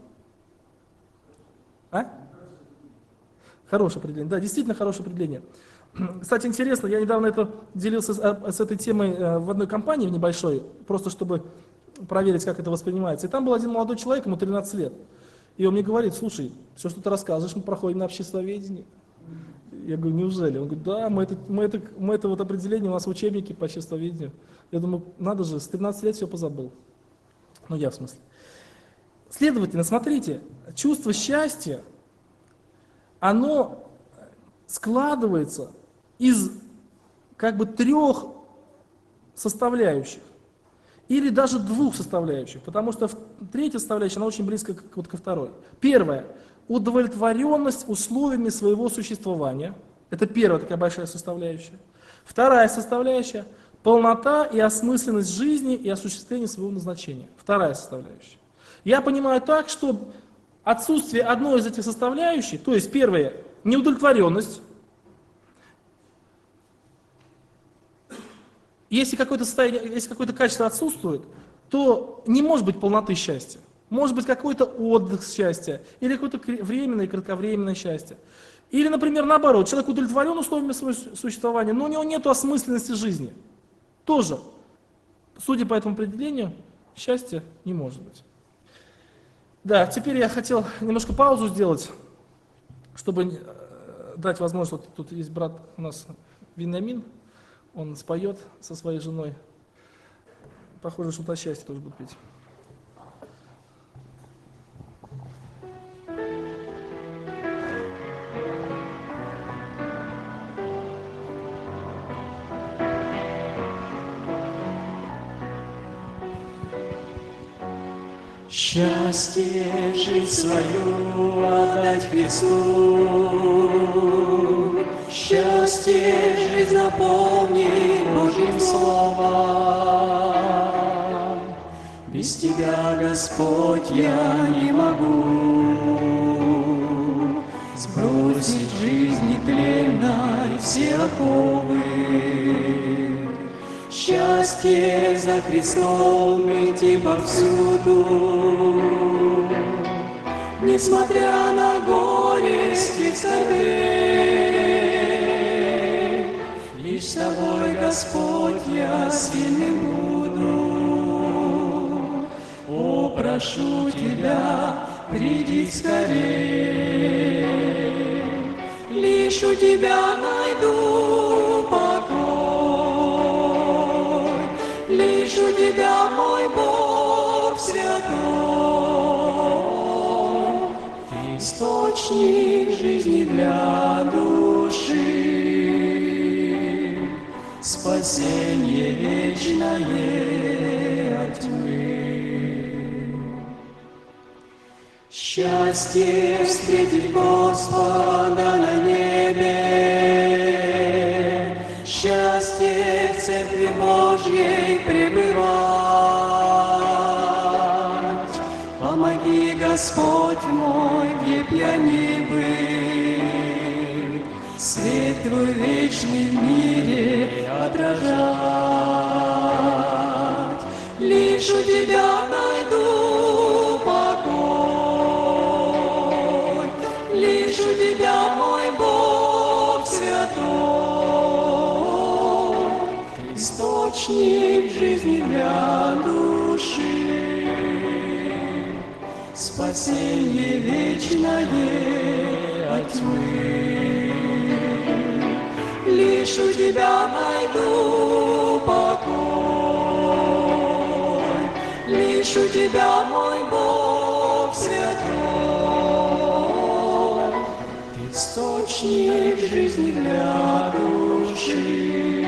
А? Хорошее определение. Да, действительно хорошее определение. Кстати, интересно, я недавно делился с этой темой в одной компании в небольшой, просто чтобы проверить, как это воспринимается. И там был один молодой человек, ему 13 лет. И он мне говорит: слушай, все, что ты рассказываешь, мы проходим на обществоведении. Я говорю: неужели? Он говорит: да, мы это вот определение у нас в учебнике по обществоведению. Я думаю, надо же, с 13 лет все позабыл. Ну, я в смысле. Следовательно, смотрите, чувство счастья, оно складывается из как бы 3 составляющих. Или даже 2 составляющих, потому что 3-я составляющая, она очень близко вот ко 2-й. Первое. Удовлетворенность условиями своего существования. Это первая такая большая составляющая. 2-я составляющая – полнота и осмысленность жизни и осуществление своего назначения. Вторая составляющая. Я понимаю так, что отсутствие одной из этих составляющих, то есть первое, неудовлетворенность. Если какое-то состояние, если какое-то качество отсутствует, то не может быть полноты счастья. Может быть какой-то отдых счастья, или какое-то временное и кратковременное счастье. Или, например, наоборот, человек удовлетворен условиями своего существования, но у него нет осмысленности жизни. Тоже, судя по этому определению, счастья не может быть. Да, теперь я хотел немножко паузу сделать, чтобы дать возможность, вот тут есть брат у нас Вениамин, он споет со своей женой. Похоже, что-то о счастье тоже будет петь. Счастье жизнь свою отдать Христу, счастье жизнь наполнить Божьим словом. Без Тебя, Господь, я не могу сбросить жизни тленной все оковы. Счастье за Христом идти повсюду, несмотря на горести и скорбей. Лишь с Тобой, Господь, я сильным буду. О, прошу Тебя, приди скорей. Лишь у Тебя найду покой. Лишь у Тебя, мой Бог святой, источник жизни для души, спасение вечное от тьмы. Счастье встретить Господа на небе, счастье в Церкви Божьей пребывать. Помоги, Господь мой, где б я ни был, свет Твой вечный в мире отражать. Лишь у Тебя найду покой, лишь у Тебя, мой Бог святой, источник жизни для души, спасение вечное от тьмы. Лишь у Тебя найду покой, лишь у Тебя, мой Бог святой, источник жизни для души,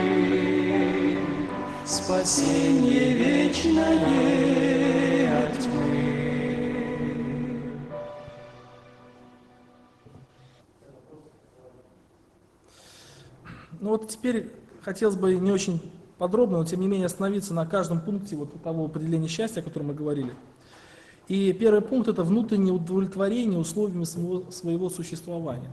спасение вечное от тьмы. Ну вот теперь хотелось бы не очень подробно, но тем не менее остановиться на каждом пункте вот того определения счастья, о котором мы говорили. И первый пункт – это внутреннее удовлетворение условиями своего существования.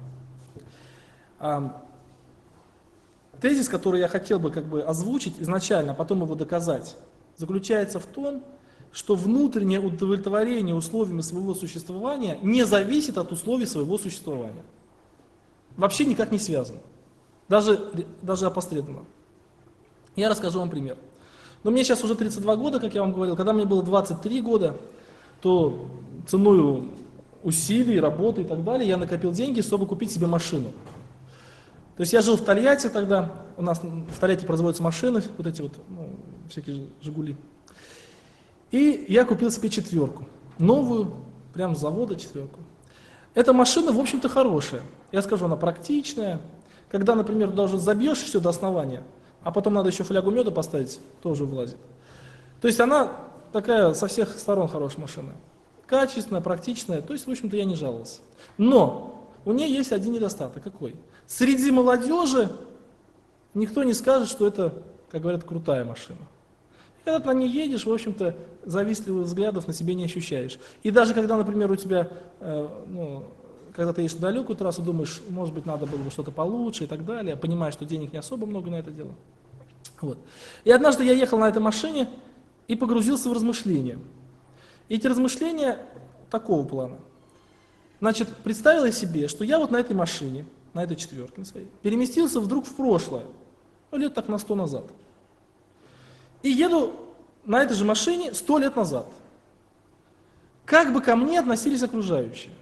Тезис, который я хотел бы озвучить изначально, а потом его доказать, заключается в том, что внутреннее удовлетворение условиями своего существования не зависит от условий своего существования. Вообще никак не связано. Даже опосредованно. Я расскажу вам пример. Но мне сейчас уже 32 года, как я вам говорил. Когда мне было 23 года, то ценой усилий, работы и так далее, я накопил деньги, чтобы купить себе машину. То есть я жил в Тольятти тогда, у нас в Тольятти производятся машины, вот эти вот, всякие «Жигули». И я купил себе 4-ку, новую, прямо с завода 4-ку. Эта машина, в общем-то, хорошая. Я скажу, она практичная. Когда, например, даже забьешь все до основания, а потом надо еще флягу меда поставить, тоже влазит. То есть она такая со всех сторон хорошая машина. Качественная, практичная, то есть, в общем-то, я не жаловался. Но у нее есть один недостаток. Какой? Среди молодежи никто не скажет, что это как говорят, крутая машина. И когда ты на ней едешь, в общем-то, завистливых взглядов на себе не ощущаешь. И даже когда, например, у тебя, когда ты едешь на далекую трассу, думаешь, может быть, надо было бы что-то получше и так далее, понимаешь, что денег не особо много на это дело. Вот. И однажды я ехал на этой машине и погрузился в размышления. И эти размышления такого плана. Значит, представил я себе, что я вот на этой машине, на этой четверке своей, переместился вдруг в прошлое, лет так на 100 назад. И еду на этой же машине 100 лет назад. Как бы ко мне относились окружающие?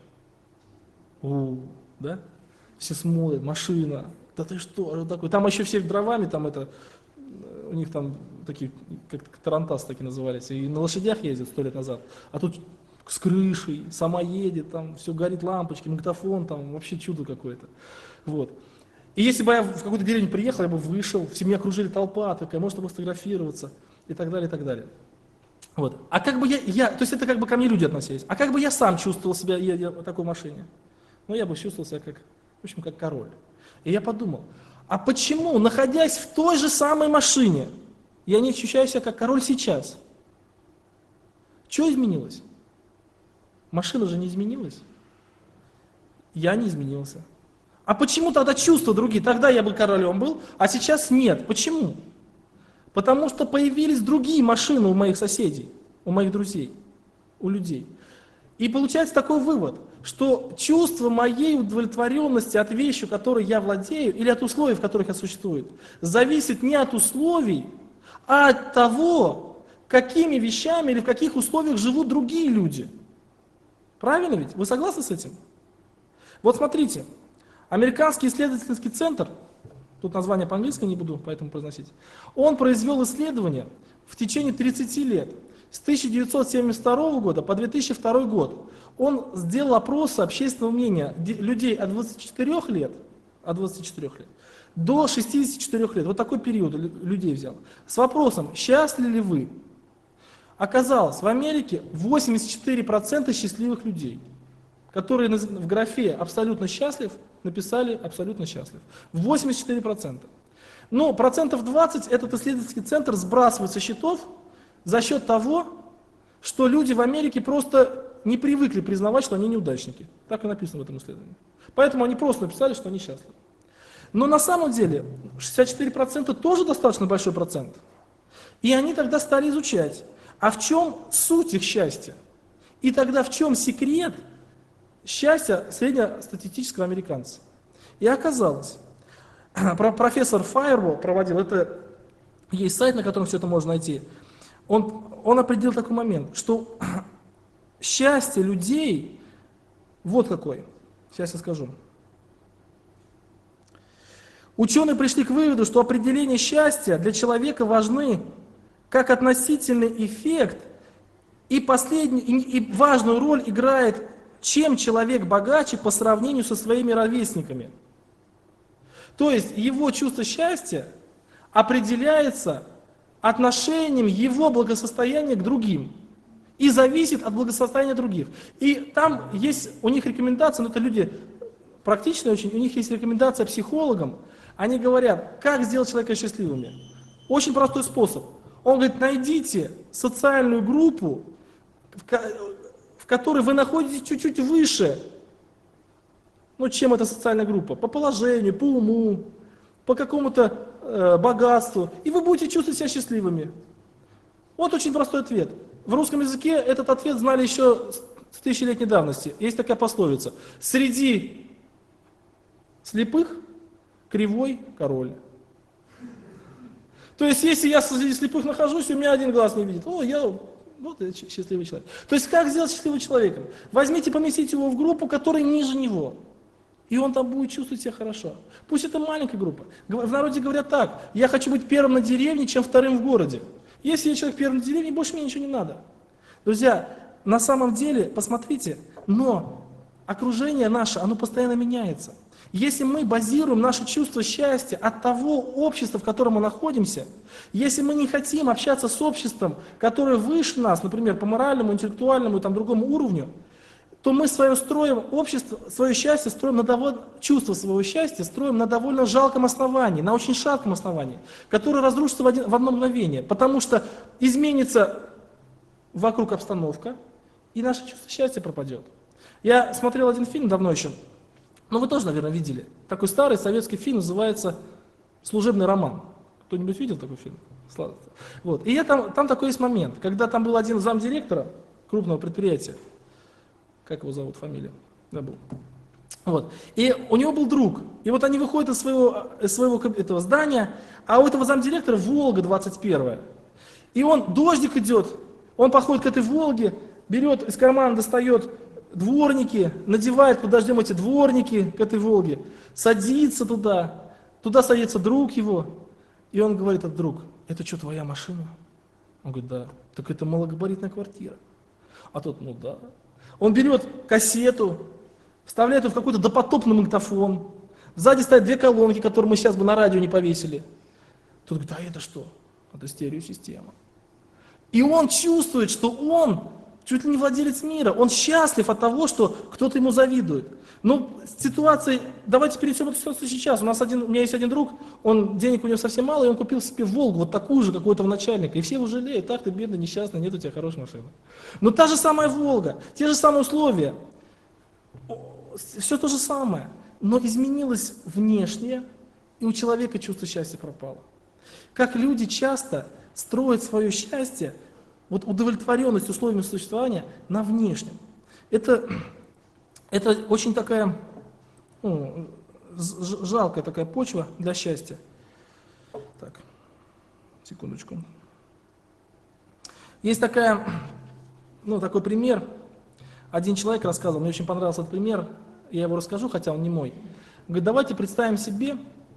Да? Все смотрят, машина, да ты что такое? Там еще все дровами, там это, у них там такие, как тарантас такие назывались, и на лошадях ездят 100 лет назад, а тут с крышей, сама едет, там все горит, лампочки, магнитофон, там вообще чудо какое-то. Вот. И если бы я в какую-то деревню приехал, я бы вышел, все меня окружили толпа такая, можно было сфотографироваться и так далее, и так далее. Вот. А как бы то есть это как бы ко мне люди относились, а как бы я сам чувствовал себя, едя в такой машине? Ну, я бы чувствовал себя как, в общем, как король. И я подумал, а почему, находясь в той же самой машине, я не ощущаю себя как король сейчас? Что изменилось? Машина же не изменилась. Я не изменился. А почему тогда чувства другие? Тогда я бы королем был, а сейчас нет. Почему? Потому что появились другие машины у моих соседей, у моих друзей, у людей. И получается такой вывод, что чувство моей удовлетворенности от вещи, которой я владею, или от условий, в которых я существую, зависит не от условий, а от того, какими вещами или в каких условиях живут другие люди. Правильно ведь? Вы согласны с этим? Вот смотрите, американский исследовательский центр, тут название по-английски не буду поэтому произносить, он произвел исследование в течение 30 лет, с 1972 года по 2002 год. Он сделал опросы общественного мнения людей от 24 лет до 64 лет. Вот такой период людей взял. С вопросом, счастливы ли вы? Оказалось, в Америке 84% счастливых людей, которые в графе «абсолютно счастлив» написали «абсолютно счастлив». 84%. Но 20% этот исследовательский центр сбрасывает со счетов за счет того, что люди в Америке просто не привыкли признавать, что они неудачники. Так и написано в этом исследовании. Поэтому они просто написали, что они счастливы. Но на самом деле 64% тоже достаточно большой процент. И они тогда стали изучать, а в чем суть их счастья? И тогда в чем секрет счастья среднестатистического американца? И оказалось, профессор Файербол проводил, это есть сайт, на котором все это можно найти, он определил такой момент, что счастье людей, вот какой, сейчас я скажу. Ученые пришли к выводу, что определение счастья для человека важны как относительный эффект, и важную роль играет, чем человек богаче по сравнению со своими ровесниками. То есть его чувство счастья определяется отношением его благосостояния к другим и зависит от благосостояния других. И там есть у них рекомендация, но это люди практичные очень, у них есть рекомендация психологам, они говорят, как сделать человека счастливыми. Очень простой способ. Он говорит, найдите социальную группу, в которой вы находитесь чуть-чуть выше, чем эта социальная группа, по положению, по уму, по какому-то богатству, и вы будете чувствовать себя счастливыми. Вот очень простой ответ. В русском языке этот ответ знали еще с тысячелетней давности. Есть такая пословица. Среди слепых кривой король. То есть, если я среди слепых нахожусь, и у меня один глаз не видит, вот я счастливый человек. То есть, как сделать счастливым человеком? Возьмите, поместите его в группу, которая ниже него. И он там будет чувствовать себя хорошо. Пусть это маленькая группа. В народе говорят так, я хочу быть первым на деревне, чем вторым в городе. Если я человек первым на деревне, больше мне ничего не надо. Друзья, на самом деле, посмотрите, но окружение наше, оно постоянно меняется. Если мы базируем наше чувство счастья от того общества, в котором мы находимся, если мы не хотим общаться с обществом, которое выше нас, например, по моральному, интеллектуальному и другому уровню, то мы свое строим, общество, свое счастье строим на чувство своего счастья строим на довольно жалком основании, на очень шатком основании, которое разрушится в одно мгновение, потому что изменится вокруг обстановка, и наше чувство счастья пропадет. Я смотрел один фильм давно еще, ну вы тоже, наверное, видели. Такой старый советский фильм, называется «Служебный роман». Кто-нибудь видел такой фильм? Вот. И там такой есть момент, когда там был один замдиректора крупного предприятия, как его зовут, фамилия? Забыл. Вот. И у него был друг. И вот они выходят из своего этого здания, а у этого замдиректора Волга 21-я. И дождик идет, он подходит к этой Волге, берет из кармана, достает дворники, надевает под дождем эти дворники к этой Волге, садится туда садится друг его, и он говорит, этот друг, это что, твоя машина? Он говорит, да. Так это малогабаритная квартира. А тот, ну да. Он берет кассету, вставляет ее в какой-то допотопный магнитофон, сзади стоят 2 колонки, которые мы сейчас бы на радио не повесили. Тот говорит, а это что? Это стереосистема. И он чувствует, что он чуть ли не владелец мира, он счастлив от того, что кто-то ему завидует. Но ситуация, давайте перейдем эту ситуацию сейчас. У меня есть один друг, денег у него совсем мало, и он купил себе Волгу, вот такую же, как у этого начальника. И все его жалеют, так ты бедный, несчастный, нет у тебя хорошей машины. Но та же самая Волга, те же самые условия, все то же самое, но изменилось внешнее, и у человека чувство счастья пропало. Как люди часто строят свое счастье, вот удовлетворенность условиями существования на внешнем. Это очень такая жалкая такая почва для счастья. Так, секундочку. Есть такой пример. Один человек рассказывал, мне очень понравился этот пример, я его расскажу, хотя он не мой. Он говорит, давайте представим себе,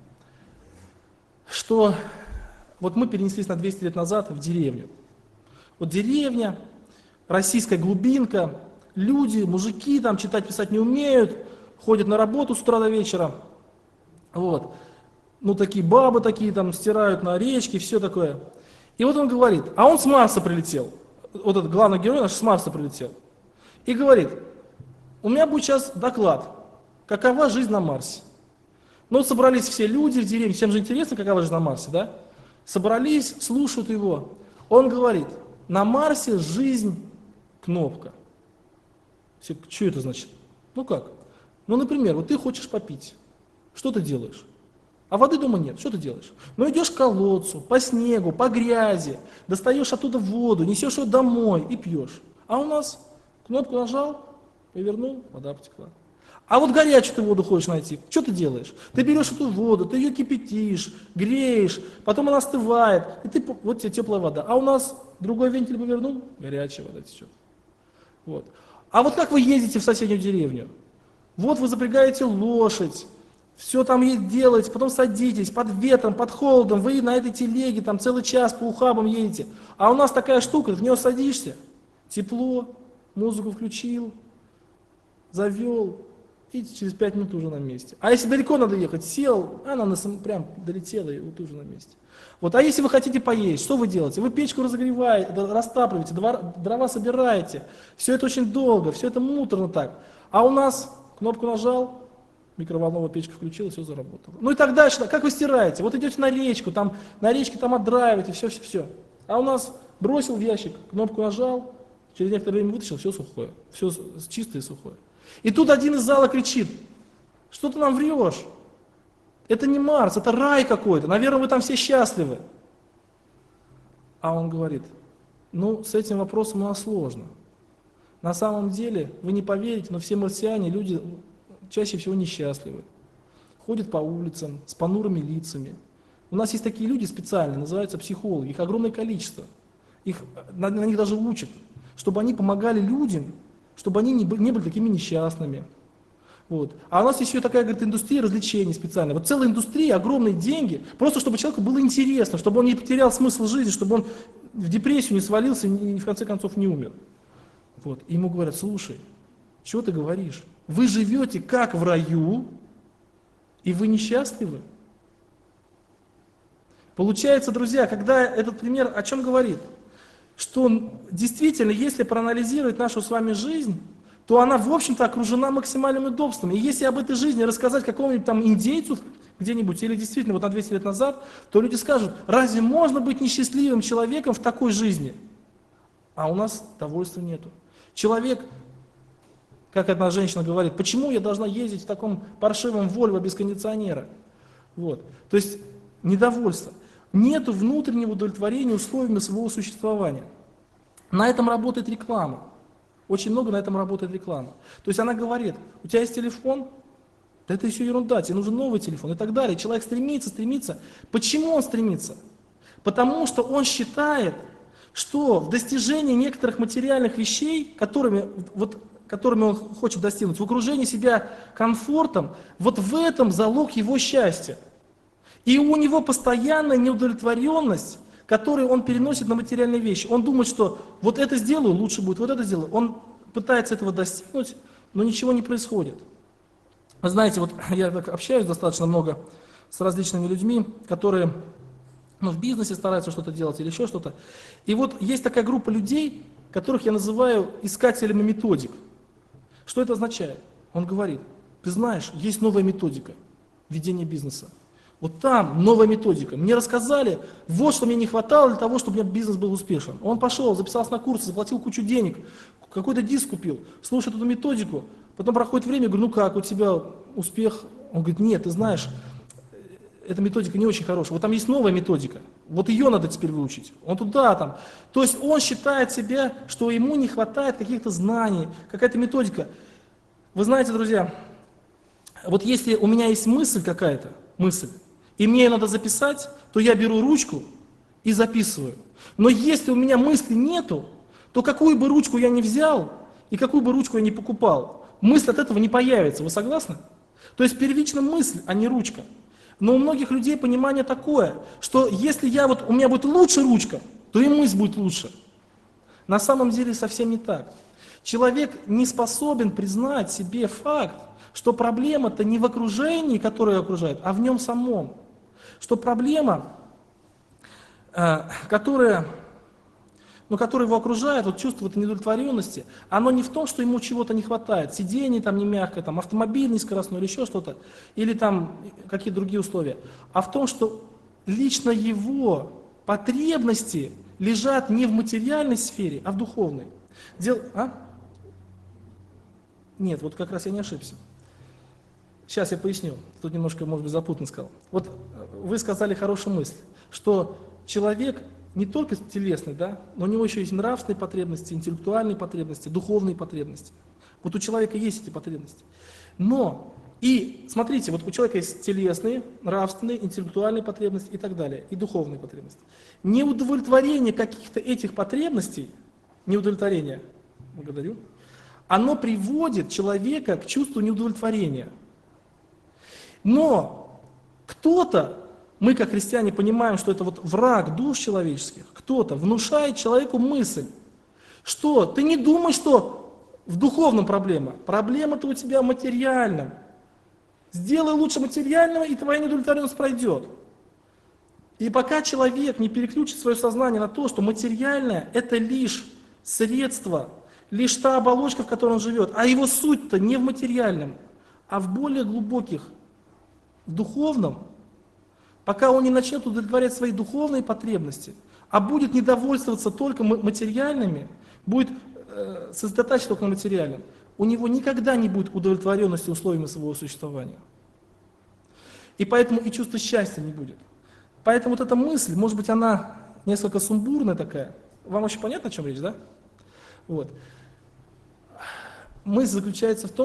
что вот мы перенеслись на 200 лет назад в деревню. Вот деревня, российская глубинка, люди, мужики там читать, писать не умеют, ходят на работу с утра до вечера. Вот. Ну, такие бабы такие там стирают на речке, все такое. И вот он говорит, а он с Марса прилетел. Вот этот главный герой наш с Марса прилетел. И говорит, у меня будет сейчас доклад, какова жизнь на Марсе. Ну, собрались все люди в деревне, всем же интересно, какова жизнь на Марсе, да? Собрались, слушают его. Он говорит, на Марсе жизнь кнопка. Все, что это значит? Ну как? Ну, например, вот ты хочешь попить. Что ты делаешь? А воды дома нет. Что ты делаешь? Ну, идешь к колодцу, по снегу, по грязи, достаешь оттуда воду, несешь ее домой и пьешь. А у нас кнопку нажал, повернул, вода потекла. А вот горячую ты воду хочешь найти. Что ты делаешь? Ты берешь эту воду, ты ее кипятишь, греешь, потом она остывает, и вот тебе теплая вода. А у нас другой вентиль повернул, горячая вода течет. Вот. А вот как вы ездите в соседнюю деревню? Вот вы запрягаете лошадь, все там ей делаете, потом садитесь под ветром, под холодом, вы на этой телеге там целый час по ухабам едете. А у нас такая штука, в нее садишься, тепло, музыку включил, завел, и через 5 минут уже на месте. А если далеко надо ехать, сел, она прям долетела и вот уже на месте. Вот, а если вы хотите поесть, что вы делаете? Вы печку разогреваете, растапливаете, дрова собираете. Все это очень долго, все это муторно так. А у нас кнопку нажал, микроволновая печка включилась, все заработало. Ну и так дальше. Как вы стираете? Вот идете на речку, там на речке там отдраиваете, все. А у нас бросил в ящик, кнопку нажал, через некоторое время вытащил, все сухое, все чистое и сухое. И тут один из зала кричит, что ты нам врешь? Это не Марс, это рай какой-то, наверное, вы там все счастливы. А он говорит, ну, с этим вопросом у нас сложно. На самом деле, вы не поверите, но все марсиане, люди чаще всего несчастливы. Ходят по улицам с понурыми лицами. У нас есть такие люди специальные, называются психологи, их огромное количество. На них даже учат, чтобы они помогали людям, чтобы они не были такими несчастными. Вот. А у нас есть еще такая, говорит, индустрия развлечений специальная. Вот целая индустрия, огромные деньги, просто чтобы человеку было интересно, чтобы он не потерял смысл жизни, чтобы он в депрессию не свалился и в конце концов не умер. Вот. И ему говорят, слушай, что ты говоришь? Вы живете как в раю, и вы несчастливы? Получается, друзья, когда этот пример о чем говорит? Что действительно, если проанализировать нашу с вами жизнь, то она, в общем-то, окружена максимальным удобством. И если об этой жизни рассказать какому-нибудь там индейцу где-нибудь, или действительно вот на 200 лет назад, то люди скажут, разве можно быть несчастливым человеком в такой жизни? А у нас довольства нету. Человек, как одна женщина говорит, почему я должна ездить в таком паршивом Вольво без кондиционера? Вот. То есть недовольство. Нету внутреннего удовлетворения условиями своего существования. На этом работает реклама. Очень много на этом работает реклама. То есть она говорит, у тебя есть телефон, да это все ерунда, тебе нужен новый телефон и так далее. Человек стремится. Почему он стремится? Потому что он считает, что в достижении некоторых материальных вещей, которыми он хочет достигнуть, в окружении себя комфортом, вот в этом залог его счастья. И у него постоянная неудовлетворенность, которую он переносит на материальные вещи. Он думает, что вот это сделаю, лучше будет, вот это сделаю. Он пытается этого достигнуть, но ничего не происходит. Вы знаете, вот я так общаюсь достаточно много с различными людьми, которые в бизнесе стараются что-то делать или еще что-то. И вот есть такая группа людей, которых я называю искателями методик. Что это означает? Он говорит, ты знаешь, есть новая методика ведения бизнеса. Вот там новая методика. Мне рассказали, вот что мне не хватало для того, чтобы у меня бизнес был успешен. Он пошел, записался на курсы, заплатил кучу денег, какой-то диск купил, слушает эту методику, потом проходит время, говорю, ну как, у тебя успех? Он говорит, нет, ты знаешь, эта методика не очень хорошая. Вот там есть новая методика, вот ее надо теперь выучить. Он туда там. То есть он считает себя, что ему не хватает каких-то знаний, какая-то методика. Вы знаете, друзья, вот если у меня есть мысль какая-то, и мне ее надо записать, то я беру ручку и записываю. Но если у меня мысли нету, то какую бы ручку я ни взял и какую бы ручку я ни покупал, мысль от этого не появится. Вы согласны? То есть первична мысль, а не ручка. Но у многих людей понимание такое, что если у меня будет лучше ручка, то и мысль будет лучше. На самом деле совсем не так. Человек не способен признать себе факт, что проблема-то не в окружении, которое окружает, а в нем самом. Что проблема, которая его окружает, вот чувство этой неудовлетворенности, оно не в том, что ему чего-то не хватает, сиденье там не мягкое, там, автомобиль нескоростной или еще что-то, или там какие-то другие условия, а в том, что лично его потребности лежат не в материальной сфере, а в духовной. Нет, вот как раз я не ошибся. Сейчас я поясню, тут немножко, может быть, запутанно сказал. Вот вы сказали хорошую мысль, что человек не только телесный, да, но у него еще есть нравственные потребности, интеллектуальные потребности, духовные потребности. Вот у человека есть эти потребности. Но, и смотрите, вот у человека есть телесные, нравственные, интеллектуальные потребности и так далее, и духовные потребности. Неудовлетворение каких-то этих потребностей, благодарю, оно приводит человека к чувству неудовлетворения. Но кто-то, мы как христиане понимаем, что это вот враг душ человеческих, кто-то внушает человеку мысль, что ты не думай, что в духовном проблема, проблема-то у тебя в материальном. Сделай лучше материального, и твоя неудовлетворенность пройдет. И пока человек не переключит свое сознание на то, что материальное – это лишь средство, лишь та оболочка, в которой он живет, а его суть-то не в материальном, а в более глубоких, в духовном, пока он не начнет удовлетворять свои духовные потребности, а будет недовольствоваться только материальными, будет сосредотачиваться только на материальном, у него никогда не будет удовлетворенности условиями своего существования. И поэтому и чувства счастья не будет. Поэтому вот эта мысль, может быть, она несколько сумбурная такая. Вам очень понятно, о чем речь, да? Вот. Мысль заключается в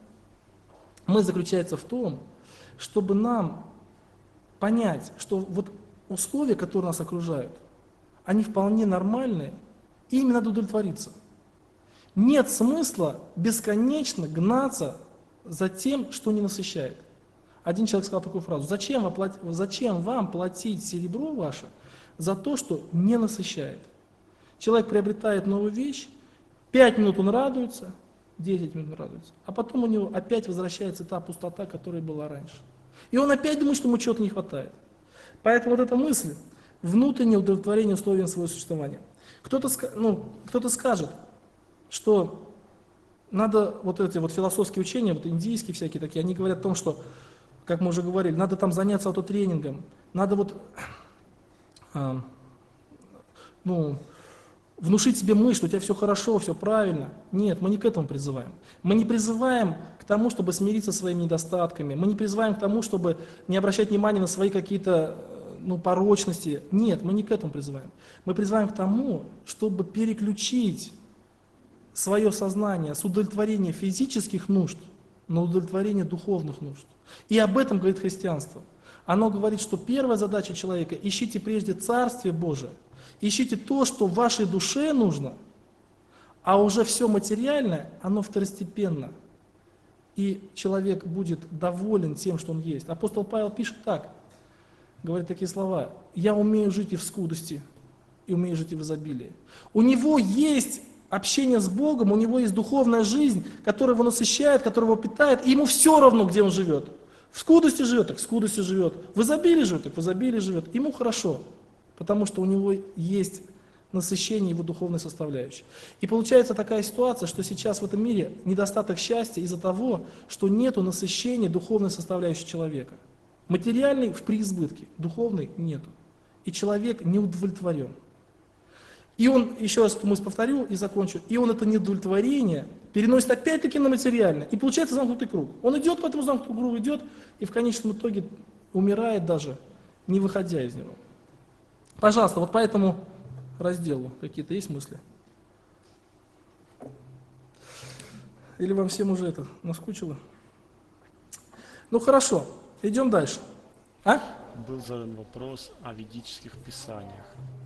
том, чтобы нам понять, что вот условия, которые нас окружают, они вполне нормальные, и ими надо удовлетвориться. Нет смысла бесконечно гнаться за тем, что не насыщает. Один человек сказал такую фразу: зачем вам платить серебро ваше за то, что не насыщает? Человек приобретает новую вещь, 5 минут он радуется, 10 минут он радуется, а потом у него опять возвращается та пустота, которая была раньше. И он опять думает, что ему чего-то не хватает. Поэтому вот эта мысль, внутреннее удовлетворение условиям своего существования. Кто-то скажет, что надо вот эти вот философские учения, вот индийские всякие такие, они говорят о том, что, как мы уже говорили, надо там заняться аутотренингом, надо вот, ну, внушить себе мысль, что у тебя все хорошо, все правильно. Нет, мы не к этому призываем. Мы не призываем к тому, чтобы смириться со своими недостатками. Мы не призываем к тому, чтобы не обращать внимания на свои какие-то порочности. Нет, мы не к этому призываем. Мы призываем к тому, чтобы переключить свое сознание с удовлетворения физических нужд на удовлетворение духовных нужд. И об этом говорит христианство. Оно говорит, что первая задача человека – ищите прежде Царствие Божие, ищите то, что вашей душе нужно, а уже все материальное, оно второстепенно. И человек будет доволен тем, что он есть. Апостол Павел пишет так, говорит такие слова: «Я умею жить и в скудости, и умею жить и в изобилии». У него есть общение с Богом, у него есть духовная жизнь, которая его насыщает, которая его питает, и ему все равно, где он живет. В скудости живет, так в скудости живет. В изобилии живет, так в изобилии живет. Ему хорошо, потому что у него есть насыщение его духовной составляющей. И получается такая ситуация, что сейчас в этом мире недостаток счастья из-за того, что нету насыщения духовной составляющей человека. Материальный в преизбытке, духовный нету. И человек не удовлетворен. И он, еще раз мысль повторю и закончу, и он это неудовлетворение переносит опять-таки на материальное. И получается замкнутый круг. Он идет по этому замкнутому кругу, идет, и в конечном итоге умирает даже, не выходя из него. Пожалуйста, вот по этому разделу какие-то есть мысли? Или вам всем уже это наскучило? Ну хорошо, идем дальше. Был задан вопрос о ведических писаниях.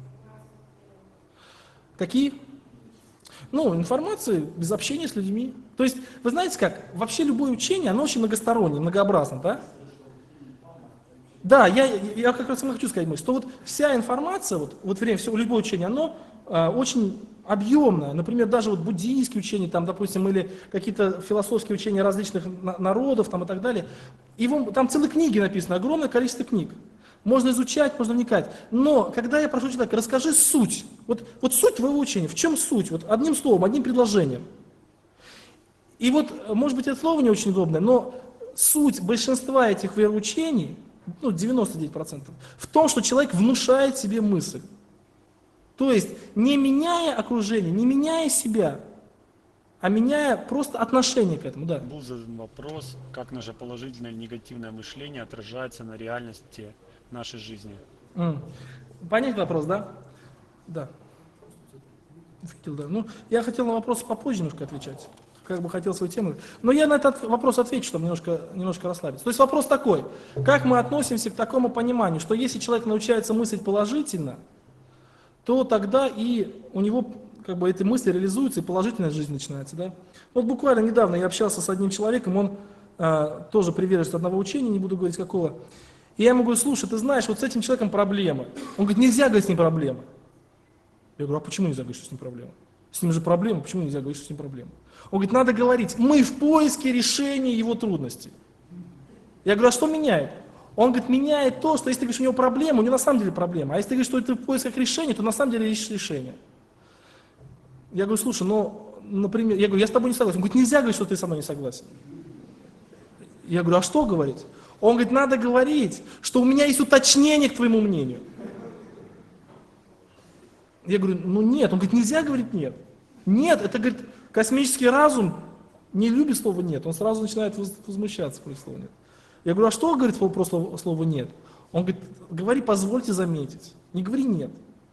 Какие? Информации без общения с людьми. То есть, вы знаете как, вообще любое учение, оно очень многостороннее, многообразно, да? Да, я как раз хочу сказать, что вот вся информация, все, любое учение, оно очень объемное. Например, даже вот буддийские учения, там, допустим, или какие-то философские учения различных народов там, и так далее. Там целые книги написаны, огромное количество книг. Можно изучать, можно вникать. Но когда я прошу человека, расскажи суть. Вот суть твоего учения, в чем суть? Вот одним словом, одним предложением. И может быть, это слово не очень удобное, но суть большинства этих вероучений, 99%, в том, что человек внушает себе мысль. То есть, не меняя окружение, не меняя себя, а меняя просто отношение к этому. Да. Был задан вопрос, как наше положительное или негативное мышление отражается на реальности нашей жизни. Понять вопрос, да? Да. Я хотел на вопрос попозже немножко отвечать. Хотел свою тему. Но я на этот вопрос отвечу, чтобы немножко расслабиться. То есть вопрос такой: как мы относимся к такому пониманию, что если человек научается мыслить положительно, то тогда и у него эти мысли реализуются, и положительная жизнь начинается. Да? Буквально недавно я общался с одним человеком, он тоже приверженец одного учения, не буду говорить какого. И я ему говорю: слушай, ты знаешь, вот с этим человеком проблема. Он говорит: нельзя говорить, с ним проблема. Я говорю: а почему нельзя говорить, что с ним проблема? С ним же проблема, почему нельзя говорить, что с ним проблема? Он говорит: надо говорить, мы в поиске решения его трудностей. Я говорю: а что меняет? Он говорит: меняет то, что если ты говоришь, у него проблема, у него на самом деле проблема. А если ты говоришь, что ты в поисках решения, то на самом деле ищешь решение. Я говорю: слушай, например, я с тобой не согласен. Он говорит: нельзя говорить, что ты со мной не согласен. Я говорю: а что говорить? Он говорит: надо говорить, что у меня есть уточнение к твоему мнению. Я говорю: нет. Он говорит: нельзя говорить нет. Нет, это, говорит, космический разум не любит слово нет. Он сразу начинает возмущаться против слова нет. Я говорю: а что говорит про слово нет? Он говорит: говори, позвольте заметить. Не говори нет.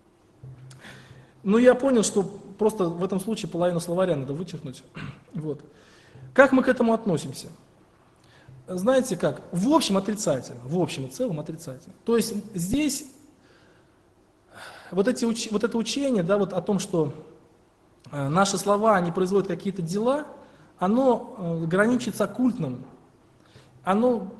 Я понял, что просто в этом случае половину словаря надо вычеркнуть. Как мы к этому относимся? Знаете как? В общем отрицательно, в общем и целом отрицательно. То есть здесь это учение, да, о том, что наши слова, они производят какие-то дела, оно граничит с оккультным. Оно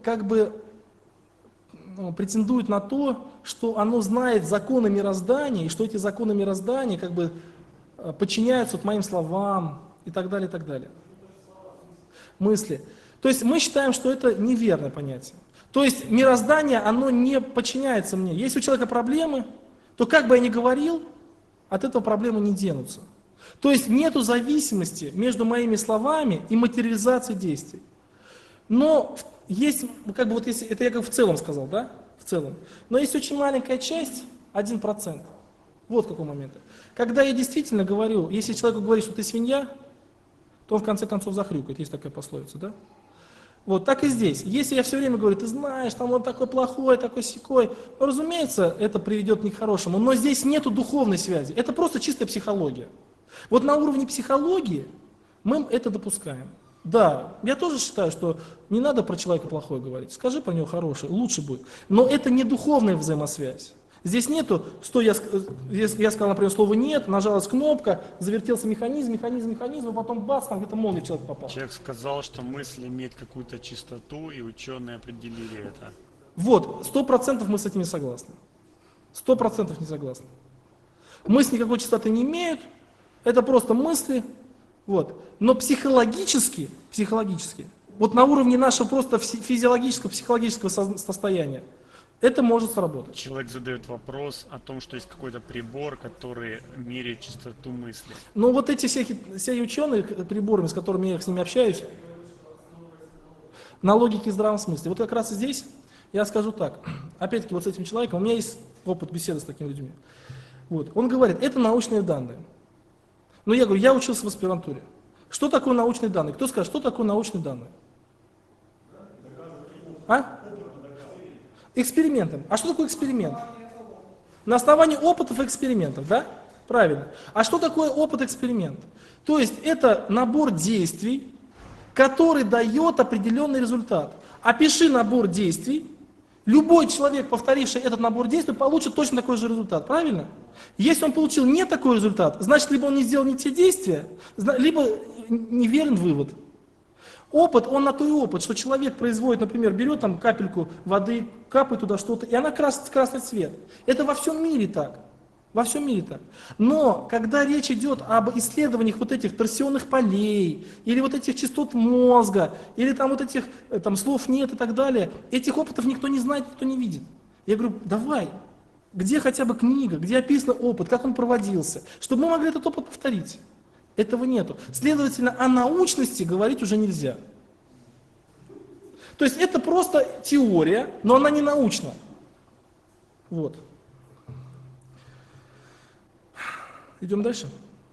претендует на то, что оно знает законы мироздания, и что эти законы мироздания подчиняются моим словам и так далее, и так далее. Мысли. То есть мы считаем, что это неверное понятие. То есть мироздание, оно не подчиняется мне. Если у человека проблемы, то как бы я ни говорил, от этого проблемы не денутся. То есть нету зависимости между моими словами и материализацией действий. Но есть, как бы вот если, это я как в целом сказал, да? В целом. Но есть очень маленькая часть, 1%. Вот какой момент. Когда я действительно говорю, если человеку говорит, что ты свинья, то он в конце концов захрюкает, есть такая пословица, да? Вот так и здесь. Если я все время говорю, ты знаешь, там он такой плохой, такой сякой, ну, разумеется, это приведет не к хорошему. Но здесь нету духовной связи. Это просто чистая психология. Вот на уровне психологии мы это допускаем. Да, я тоже считаю, что не надо про человека плохое говорить. Скажи про него хорошее, лучше будет. Но это не духовная взаимосвязь. Здесь нету, что я сказал, например, слово «нет», нажалась кнопка, завертелся механизм, а потом бац, там где-то молния в человека попал. Человек сказал, что мысль имеет какую-то чистоту, и ученые определили это. Вот, 100% мы с этим не согласны. 100% не согласны. Мысли никакой чистоты не имеют, это просто мысли. Вот. Но психологически, вот на уровне нашего просто физиологического, психологического состояния, это может сработать. Человек задает вопрос о том, что есть какой-то прибор, который меряет чистоту мысли. Но вот эти все ученые приборами, с которыми я с ними общаюсь, на логике и здравом смысле. Вот как раз здесь я скажу так. Опять-таки вот с этим человеком, у меня есть опыт беседы с такими людьми. Вот. Он говорит, это научные данные. Но я говорю, я учился в аспирантуре. Что такое научные данные? Кто скажет, что такое научные данные? А? Экспериментом. А что такое эксперимент? На основании опытов и экспериментов, да? Правильно. А что такое опыт-эксперимент? То есть это набор действий, который дает определенный результат. Опиши набор действий, любой человек, повторивший этот набор действий, получит точно такой же результат, правильно? Если он получил не такой результат, значит, либо он не сделал не те действия, либо неверен вывод. Опыт, он на то и опыт, что человек производит, например, берет там капельку воды, капает туда что-то, и она красит красный цвет. Это во всем мире так. Во всем мире так. Но когда речь идет об исследованиях вот этих торсионных полей, или вот этих частот мозга, или там вот этих там, слов нет и так далее, этих опытов никто не знает, никто не видит. Я говорю, давай, где хотя бы книга, где описан опыт, как он проводился, чтобы мы могли этот опыт повторить. Этого нету. Следовательно, о научности говорить уже нельзя. То есть это просто теория, но она не научна. Вот. Идем дальше.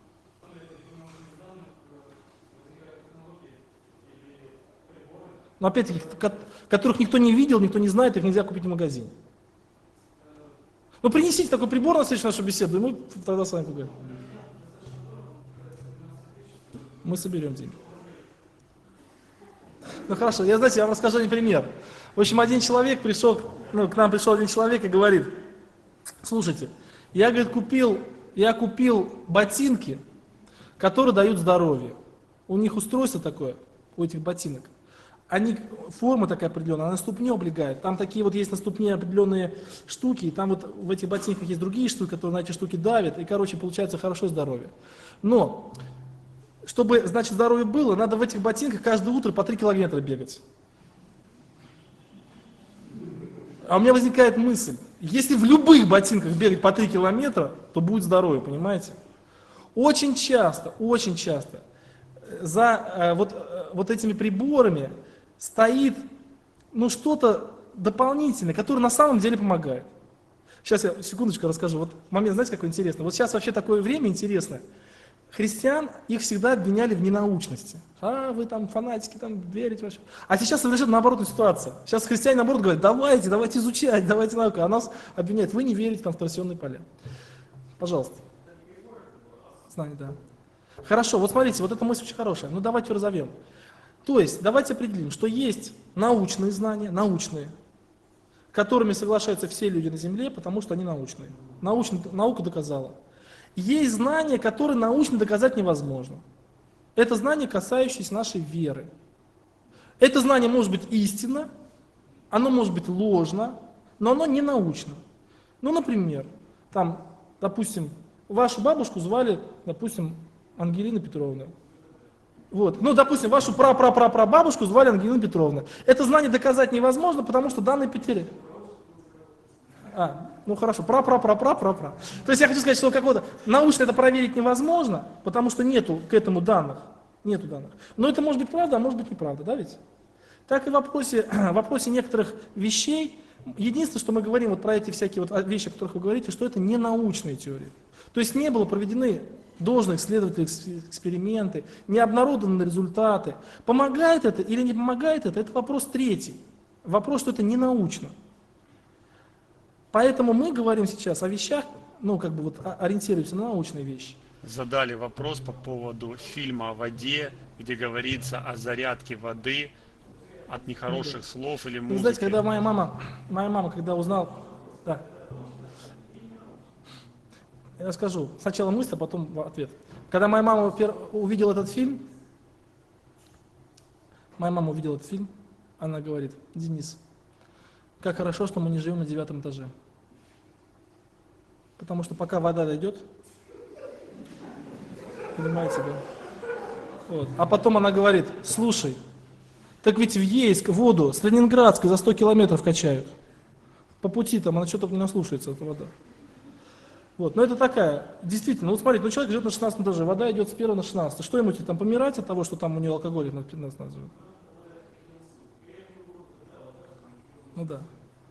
Но опять-таки, которых никто не видел, никто не знает, их нельзя купить в магазине. Ну принесите такой прибор на следующую нашу беседу, и мы тогда с вами поговорим. Мы соберем деньги. Ну хорошо, я вам расскажу один пример. В общем, один человек пришел, к нам пришел один человек и говорит, слушайте, я, говорит, купил ботинки, которые дают здоровье. У них устройство такое, у этих ботинок. Форма такая определенная, она на ступню облегает. Там такие вот есть на ступне определенные штуки, и там вот в этих ботинках есть другие штуки, которые на эти штуки давят, и, короче, получается хорошо здоровье. Но чтобы, значит, здоровье было, надо в этих ботинках каждое утро по 3 километра бегать. А у меня возникает мысль, если в любых ботинках бегать по 3 километра, то будет здоровье, понимаете? Очень часто за вот этими приборами стоит что-то дополнительное, которое на самом деле помогает. Сейчас я секундочку расскажу. Вот момент, знаете, какой интересный? Вот сейчас вообще такое время интересное. Христиан, их всегда обвиняли в ненаучности. А, вы там фанатики, там верите вообще. А сейчас совершенно наоборотная ситуация. Сейчас христиане наоборот говорят, давайте изучать, давайте науку. А нас обвиняют, вы не верите там, в торсионные поля. Пожалуйста. Знание, да. Хорошо, вот смотрите, вот эта мысль очень хорошая. Ну давайте разовьем. То есть, давайте определим, что есть научные знания, которыми соглашаются все люди на Земле, потому что они научные. Наука доказала. Есть знания, которые научно доказать невозможно. Это знания, касающиеся нашей веры. Это знание может быть истинно, оно может быть ложно, но оно не научно. Ну, например, допустим, вашу бабушку звали, допустим, Ангелина Петровна. Вот. Ну, допустим, вашу прапрапрапрабабушку звали Ангелина Петровна. Это знание доказать невозможно, потому что данные потеряли. Ну хорошо, пра. То есть я хочу сказать, что какого-то научно это проверить невозможно, потому что нету к этому данных. Нету данных. Но это может быть правда, а может быть неправда, да ведь? Так и в вопросе некоторых вещей, единственное, что мы говорим вот про эти всякие вот вещи, о которых вы говорите, что это не научные теории. То есть не было проведены должные исследовательские эксперименты, не обнародованы результаты. Помогает это или не помогает это вопрос третий. Вопрос, что это не научно. Поэтому мы говорим сейчас о вещах, ну как бы вот ориентируемся на научные вещи. Задали вопрос по поводу фильма о воде, где говорится о зарядке воды от нехороших слов или музыки. Вы знаете, когда моя мама, когда узнала, да, я скажу, сначала мысль, а потом ответ. Когда моя мама увидела этот фильм, она говорит: Денис, как хорошо, что мы не живем на 9 этаже. Потому что пока вода дойдет, понимаете, да? Вот. А потом она говорит: слушай, так ведь в Ейск воду с Ленинградской за 100 километров качают. По пути там она что-то не наслушается, эта вода. Вот. Но это такая, действительно, вот смотрите, человек живет на 16 этаже, вода идет с 1 на 16. Что ему там помирать от того, что там у него алкоголь на 15 называют? Ну да.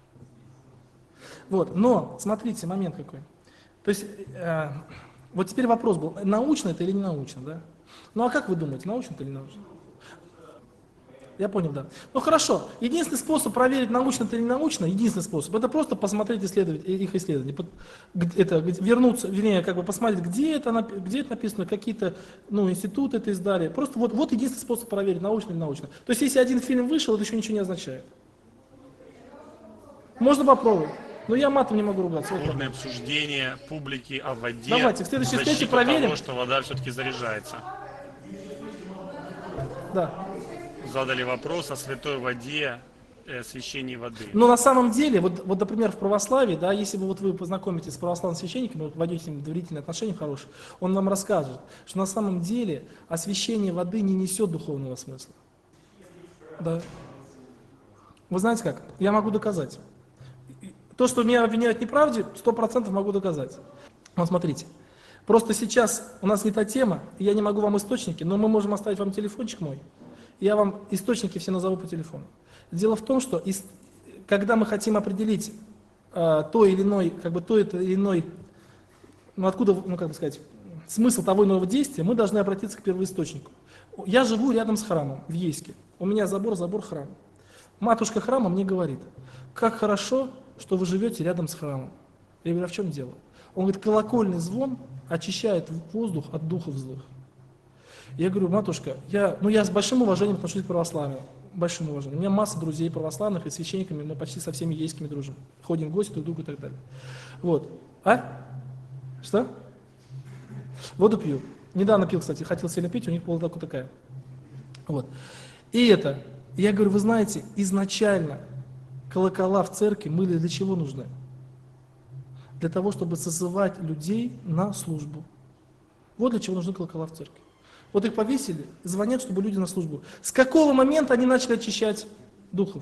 Вот, но смотрите, момент какой. То есть, вот теперь вопрос был, научно это или не научно, да? Ну а как вы думаете, научно это или не научно? Я понял, да. Ну хорошо, единственный способ проверить, научно это или не научно, единственный способ, это просто посмотреть их исследования. Это вернуться, вернее, как бы посмотреть, где это написано, какие-то институты это издали. Просто вот единственный способ проверить, научно или научно. То есть, если один фильм вышел, это еще ничего не означает. Можно попробовать. Но я матом не могу ругаться. Бурное обсуждение публики о воде. Давайте, в следующей встрече проверим. Того, что вода все-таки заряжается. Да. Задали вопрос о святой воде, освящении воды. Но на самом деле, вот, например, в православии, да, если вы познакомитесь с православным священником, вы войдете с ним в доверительные отношения хорошие, он вам расскажет, что на самом деле освящение воды не несет духовного смысла. Да. Вы знаете как? Я могу доказать. То, что меня обвиняют в неправде, 100% могу доказать. Вот смотрите. Просто сейчас у нас не та тема, я не могу вам источники, но мы можем оставить вам телефончик мой. Я вам источники все назову по телефону. Дело в том, что когда мы хотим определить откуда, смысл того или иного действия, мы должны обратиться к первоисточнику. Я живу рядом с храмом в Ейске. У меня забор храма. Матушка храма мне говорит: как хорошо, что вы живете рядом с храмом. Я говорю: а в чем дело? Он говорит: колокольный звон очищает воздух от духов злых. Я говорю: матушка, я с большим уважением отношусь к православию. Большим уважением. У меня масса друзей православных и священниками, мы почти со всеми ейскими дружим. Ходим в гости друг к другу и так далее. Вот. Что? Воду пью. Недавно пил, кстати, хотел сильно пить, у них была такая. Вот. Я говорю: вы знаете, изначально колокола в церкви были для чего нужны? Для того, чтобы созывать людей на службу. Вот для чего нужны колокола в церкви. Вот их повесили, звонят, чтобы люди на службу. С какого момента они начали очищать духов?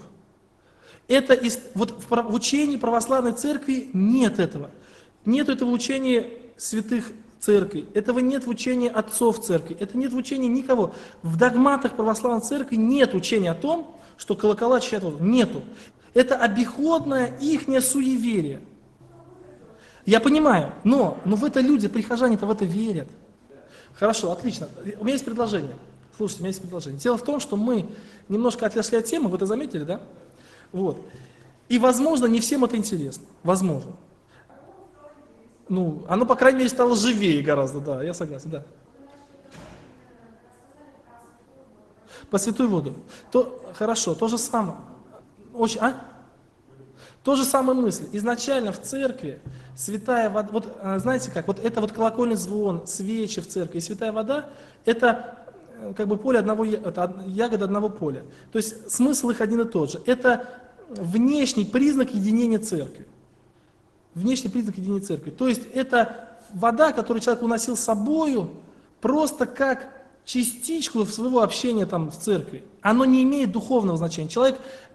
В учении православной церкви нет этого. Нет этого учения святых церкви. Этого нет в учении отцов церкви. Это нет в учении никого. В догматах православной церкви нет учения о том, что колокола очищают воздух. Нету. Это обиходное ихнее суеверие. Я понимаю, но в это люди, прихожане-то в это верят. Хорошо, отлично. У меня есть предложение. Слушайте, у меня есть предложение. Дело в том, что мы немножко отошли от темы, вы это заметили, да? Вот. И, возможно, не всем это интересно. Возможно. Оно, по крайней мере, стало живее гораздо, да, я согласен, да. По святой воду. Хорошо, то же самое. То же самая мысль. Изначально в церкви святая вода, знаете как, это колокольный звон, свечи в церкви и святая вода, это ягода одного поля. То есть смысл их один и тот же. Это внешний признак единения церкви. Внешний признак единения церкви. То есть это вода, которую человек уносил с собою, просто как частичку своего общения там в церкви. Оно не имеет духовного значения. Человек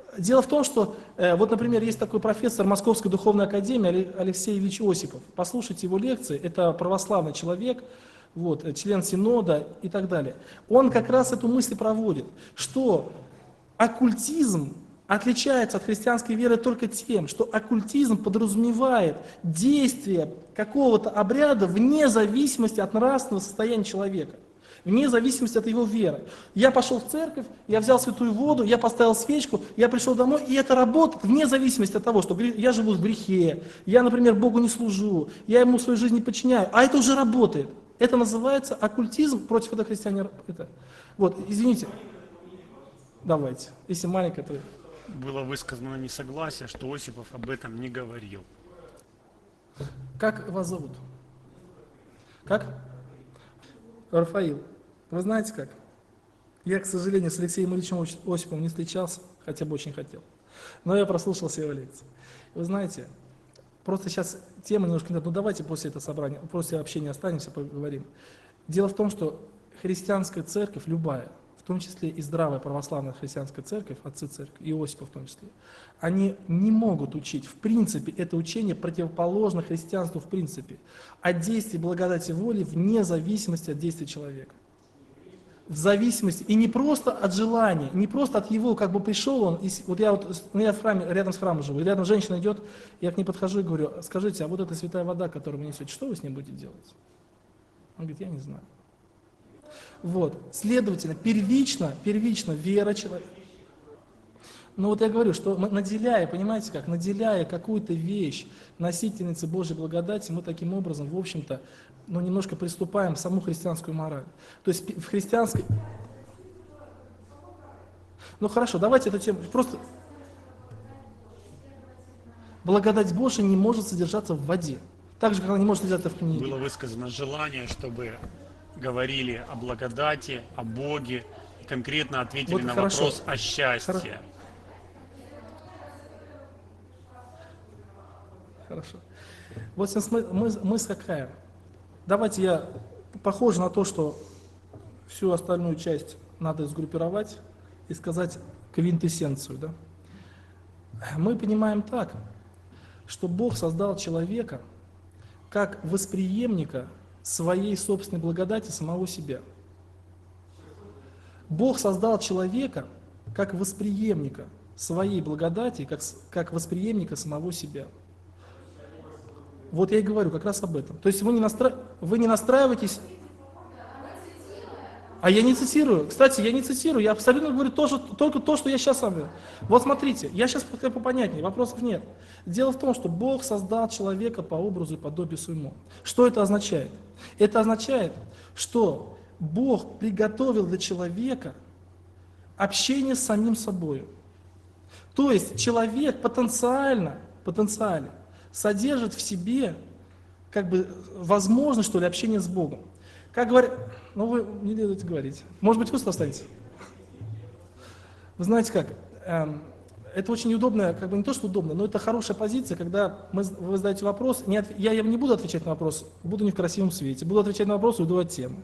Дело в том, что, вот, например, есть такой профессор Московской духовной академии Алексей Ильич Осипов. Послушайте его лекции, это православный человек, вот, член Синода и так далее. Он как раз эту мысль проводит, что оккультизм отличается от христианской веры только тем, что оккультизм подразумевает действие какого-то обряда вне зависимости от нравственного состояния человека, вне зависимости от его веры. Я пошел в церковь, я взял святую воду, я поставил свечку, я пришел домой, и это работает вне зависимости от того, что я живу в грехе, я, например, Богу не служу, я ему в своей жизни не подчиняю, а это уже работает. Это называется оккультизм против этого христианина. Вот, извините. Давайте. Если маленькая, то... Было высказано несогласие, что Осипов об этом не говорил. Как вас зовут? Как? Рафаил. Вы знаете как? Я, к сожалению, с Алексеем Ильичем Осиповым не встречался, хотя бы очень хотел. Но я прослушался его лекции. Вы знаете, просто сейчас тема немножко... Ну давайте после этого собрания, после общения останемся, поговорим. Дело в том, что христианская церковь, любая, в том числе и здравая православная христианская церковь, отцы церкви, и Иосифа в том числе, они не могут учить, в принципе, это учение противоположно христианству в принципе, от действий благодати воли вне зависимости от действий человека. В зависимости, и не просто от желания, не просто от его, как бы пришел он, вот я в храме, рядом с храмом живу, и рядом женщина идет, я к ней подхожу и говорю: скажите, а вот эта святая вода, которую вы несете, что вы с ней будете делать? Он говорит: я не знаю. Вот, следовательно, первично вера человека. Но вот я говорю, что мы наделяя, понимаете как, наделяя какую-то вещь носительницей Божьей благодати, мы таким образом, в общем-то, немножко приступаем к саму христианскую мораль. То есть в христианской... Ну хорошо, давайте эту тему, просто... Благодать Божия не может содержаться в воде, так же, как она не может содержаться в книге. Было высказано желание, чтобы говорили о благодати, о Боге, и конкретно ответили Вот на хорошо. вопрос о счастье. Хорошо. Вот мысль какая? Давайте я, похоже на то, что всю остальную часть надо сгруппировать и сказать квинтэссенцию. Да? Мы понимаем так, что Бог создал человека как восприемника своей собственной благодати самого себя. Бог создал человека как восприемника своей благодати, как восприемника самого себя. Вот я и говорю как раз об этом. То есть вы не настраиваетесь... А я не цитирую. Кстати, я не цитирую, я абсолютно говорю только то, что я сейчас сам говорю. Вот смотрите, я сейчас попонятнее, вопросов нет. Дело в том, что Бог создал человека по образу и подобию своему. Что это означает? Это означает, что Бог приготовил для человека общение с самим собой. То есть человек потенциально содержит в себе возможность, что ли, общения с Богом. Как говорят, вы не будете говорить. Может быть, вы останетесь? Вы знаете как, это очень удобно, не то, что удобно, но это хорошая позиция, когда вы задаете вопрос, я не буду отвечать на вопрос, буду не в красивом свете, буду отвечать на вопрос и уйду от темы.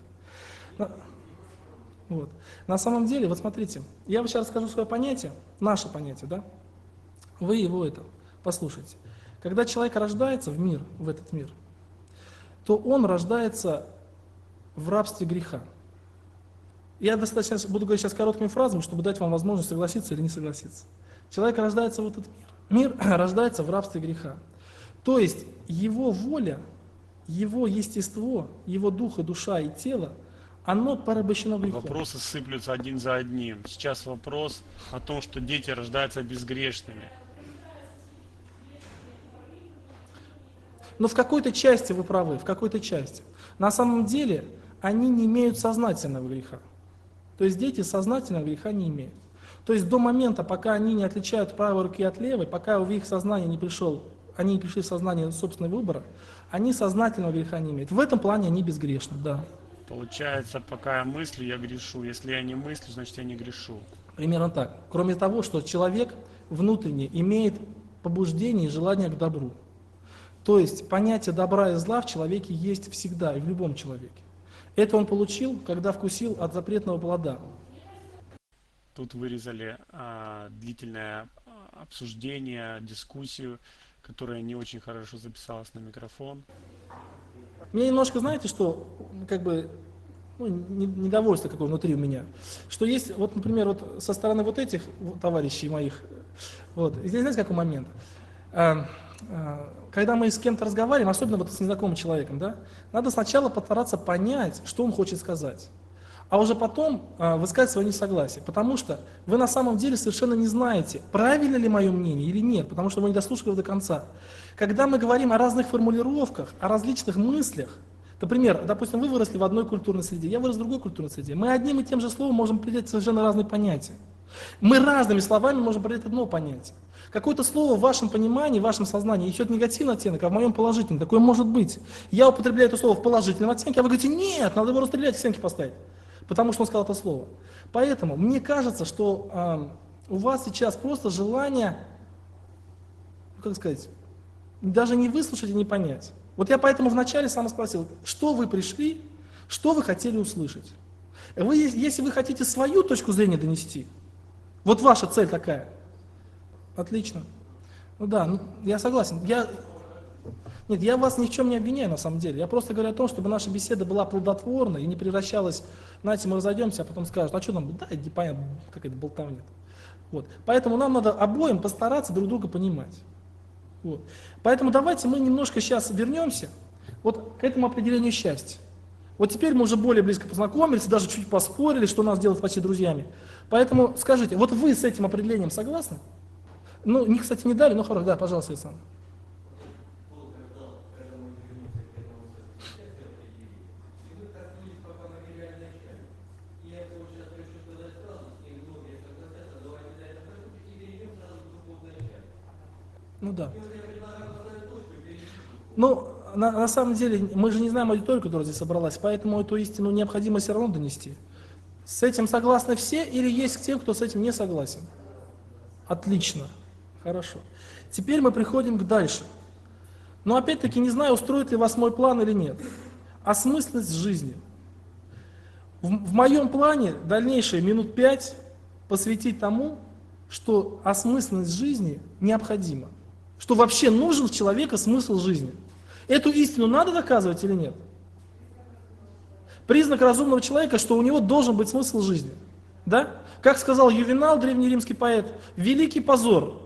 Вот. На самом деле, вот смотрите, я вам сейчас расскажу свое понятие, наше понятие, да? Вы его послушайте. Когда человек рождается в этот мир, то он рождается в рабстве греха. Я достаточно буду говорить сейчас короткими фразами, чтобы дать вам возможность согласиться или не согласиться. Человек рождается в этот мир. Мир рождается в рабстве греха. То есть его воля, его естество, его дух и душа и тело, оно порабощено грехом. Вопросы сыплются один за одним. Сейчас вопрос о том, что дети рождаются безгрешными. Но в какой-то части вы правы, в какой-то части. На самом деле они не имеют сознательного греха. То есть дети сознательного греха не имеют. То есть до момента, пока они не отличают правой руки от левой, пока в их сознание они не пришли в сознание собственного выбора, они сознательного греха не имеют. В этом плане они безгрешны, да. Получается, пока я мыслю, я грешу. Если я не мыслю, значит я не грешу. Примерно так. Кроме того, что человек внутренне имеет побуждение и желание к добру. То есть понятие добра и зла в человеке есть всегда и в любом человеке. Это он получил, когда вкусил от запретного плода. Тут вырезали длительное обсуждение, дискуссию, которая не очень хорошо записалась на микрофон. Мне немножко, знаете, что, как бы, ну, недовольство какое внутри у меня, что есть, вот, например, вот со стороны вот этих товарищей моих, вот, здесь, знаете, какой момент? Когда мы с кем-то разговариваем, особенно вот с незнакомым человеком, да, надо сначала постараться понять, что он хочет сказать, а уже потом высказать свое несогласие, потому что вы на самом деле совершенно не знаете, правильно ли мое мнение или нет, потому что вы не дослушали до конца. Когда мы говорим о разных формулировках, о различных мыслях, например, допустим, вы выросли в одной культурной среде, я вырос в другой культурной среде, мы одним и тем же словом можем определять совершенно разные понятия. Мы разными словами можем определять одно понятие. Какое-то слово в вашем понимании, в вашем сознании несет негативный оттенок, а в моем положительный. Такое может быть. Я употребляю это слово в положительном оттенке, а вы говорите, нет, надо его расстрелять, оценки поставить, потому что он сказал это слово. Поэтому мне кажется, что у вас сейчас просто желание, как сказать, даже не выслушать и не понять. Вот я поэтому вначале сам спросил, что вы пришли, что вы хотели услышать. Вы, если вы хотите свою точку зрения донести, вот ваша цель такая, отлично. Ну да, ну, я согласен. Нет, я вас ни в чем не обвиняю на самом деле. Я просто говорю о том, чтобы наша беседа была плодотворна и не превращалась, знаете, мы разойдемся, а потом скажут, а что там, да, непонятно, какая-то болтовня. Вот. Поэтому нам надо обоим постараться друг друга понимать. Вот. Поэтому давайте мы немножко сейчас вернемся вот к этому определению счастья. Вот теперь мы уже более близко познакомились, даже чуть поспорили, что нас делает почти друзьями. Поэтому скажите, вот вы с этим определением согласны? Ну, мне, кстати, не дали, но хорошо, да, пожалуйста, Александр. Ну да. Ну, на самом деле, мы же не знаем аудиторию, которая здесь собралась, поэтому эту истину необходимо все равно донести. С этим согласны все или есть те, кто с этим не согласен? Отлично. Хорошо. Теперь мы приходим к дальше. Но опять-таки не знаю, устроит ли вас мой план или нет. Осмысленность жизни. В моем плане дальнейшие минут 5 посвятить тому, что осмысленность жизни необходима. Что вообще нужен человеку смысл жизни. Эту истину надо доказывать или нет? Признак разумного человека, что у него должен быть смысл жизни. Да? Как сказал Ювенал, древнеримский поэт, великий позор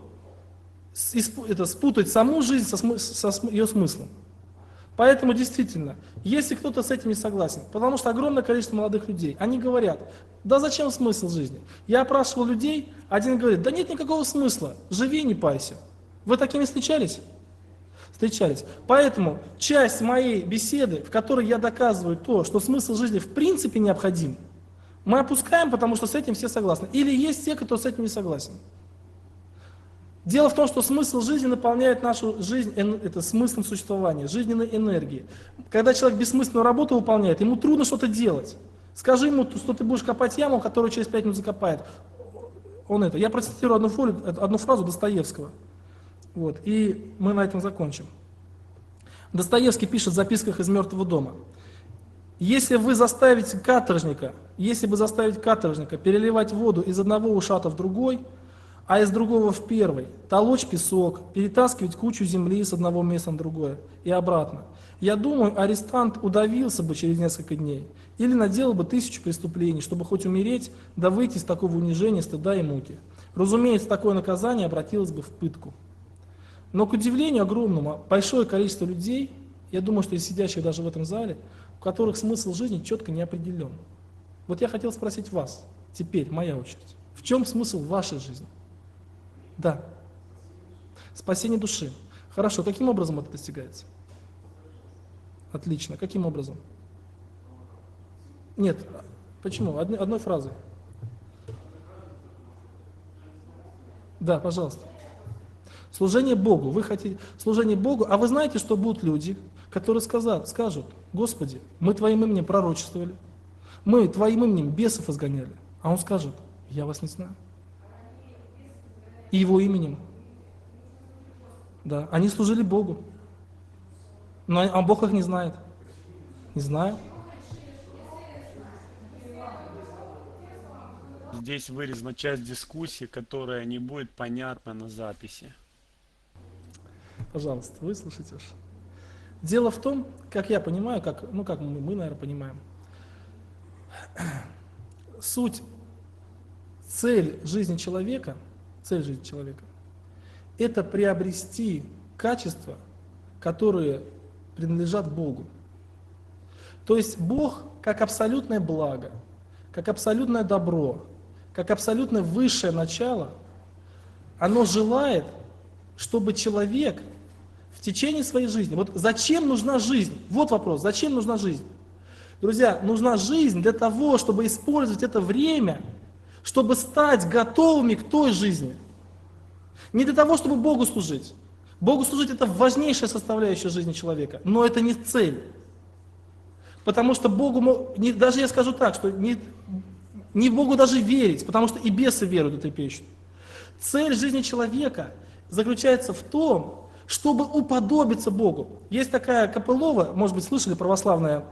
спутать саму жизнь со ее смыслом. Поэтому действительно, если кто-то с этим не согласен, потому что огромное количество молодых людей, они говорят, да зачем смысл жизни? Я опрашивал людей, один говорит, да нет никакого смысла, живи, не пайся. Вы такими встречались? Встречались. Поэтому часть моей беседы, в которой я доказываю то, что смысл жизни в принципе необходим, мы опускаем, потому что с этим все согласны. Или есть те, кто с этим не согласен. Дело в том, что смысл жизни наполняет нашу жизнь, это смыслом существования, жизненной энергией. Когда человек бессмысленную работу выполняет, ему трудно что-то делать. Скажи ему, что ты будешь копать яму, которую через 5 минут закопает. Я процитирую одну фразу Достоевского. Вот, и мы на этом закончим. Достоевский пишет в записках из «Мертвого дома». Если бы заставить каторжника переливать воду из одного ушата в другой, а из другого в первый, толочь песок, перетаскивать кучу земли с одного места на другое и обратно, я думаю, арестант удавился бы через несколько дней или наделал бы 1000 преступлений, чтобы хоть умереть, да выйти из такого унижения, стыда и муки. Разумеется, такое наказание обратилось бы в пытку. Но, к удивлению огромному, большое количество людей, я думаю, что и сидящих даже в этом зале, у которых смысл жизни четко не определен. Вот я хотел спросить вас, теперь моя очередь. В чем смысл вашей жизни? Да. Спасение души. Хорошо, каким образом это достигается? Отлично, каким образом? Нет, почему? Одной фразой. Да, пожалуйста. Служение Богу. Вы хотите служение Богу, а вы знаете, что будут люди, которые скажут, Господи, мы Твоим именем пророчествовали, мы Твоим именем бесов изгоняли. А он скажет, я вас не знаю. И Его именем. Да, они служили Богу. А Бог их не знает. Не знаю. здесь вырезана часть дискуссии, которая не будет понятна на записи. Пожалуйста, выслушайте уж. Дело в том, как я понимаю, как мы, наверное, понимаем, суть, цель жизни человека, это приобрести качества, которые принадлежат Богу. То есть Бог как абсолютное благо, как абсолютное добро, как абсолютно высшее начало, оно желает, чтобы человек в течение своей жизни, вот зачем нужна жизнь? Вот вопрос, зачем нужна жизнь? Друзья, нужна жизнь для того, чтобы использовать это время, чтобы стать готовыми к той жизни. Не для того, чтобы Богу служить. Богу служить — это важнейшая составляющая жизни человека, но это не цель. Потому что Богу, даже я скажу так, что не Богу даже верить, потому что и бесы веруют и трепещут. Цель жизни человека заключается в том, чтобы уподобиться Богу. Есть такая Копылова, может быть, слышали, православная,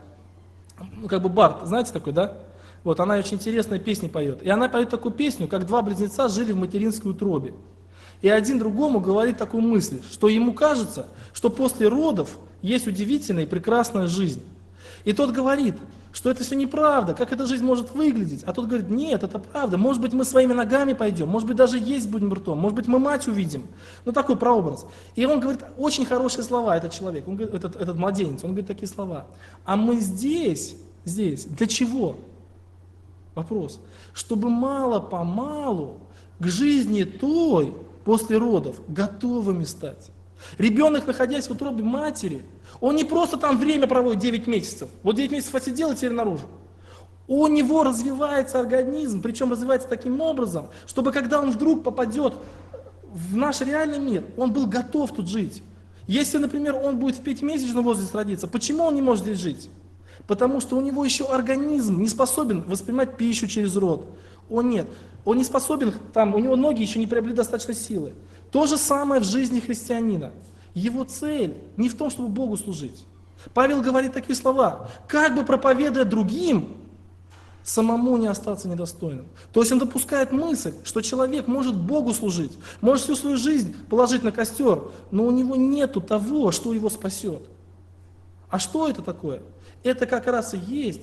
бард, знаете такой, да? Вот, она очень интересные песни поет. И она поет такую песню, как два близнеца жили в материнской утробе. И один другому говорит такую мысль, что ему кажется, что после родов есть удивительная и прекрасная жизнь. И тот говорит, что это все неправда, как эта жизнь может выглядеть. А тот говорит, нет, это правда, может быть, мы своими ногами пойдем, может быть, даже есть будем ртом, может быть, мы мать увидим. Ну, такой прообраз. И он говорит очень хорошие слова, этот человек, он говорит, этот младенец, он говорит такие слова. А мы здесь, для чего? Вопрос. Чтобы мало-помалу к жизни той, после родов, готовыми стать. Ребенок, находясь в утробе матери, он не просто там время проводит 9 месяцев. Вот 9 месяцев отсидел и теперь наружу. У него развивается организм, причем развивается таким образом, чтобы когда он вдруг попадет в наш реальный мир, он был готов тут жить. Если, например, он будет в 5-месячном возрасте родиться, почему он не может здесь жить? Потому что у него еще организм не способен воспринимать пищу через рот. Он не способен, у него ноги еще не приобрели достаточно силы. То же самое в жизни христианина. Его цель не в том, чтобы Богу служить. Павел говорит такие слова, как бы проповедуя другим, самому не остаться недостойным. То есть он допускает мысль, что человек может Богу служить, может всю свою жизнь положить на костер, но у него нету того, что его спасет. А что это такое? Это как раз и есть,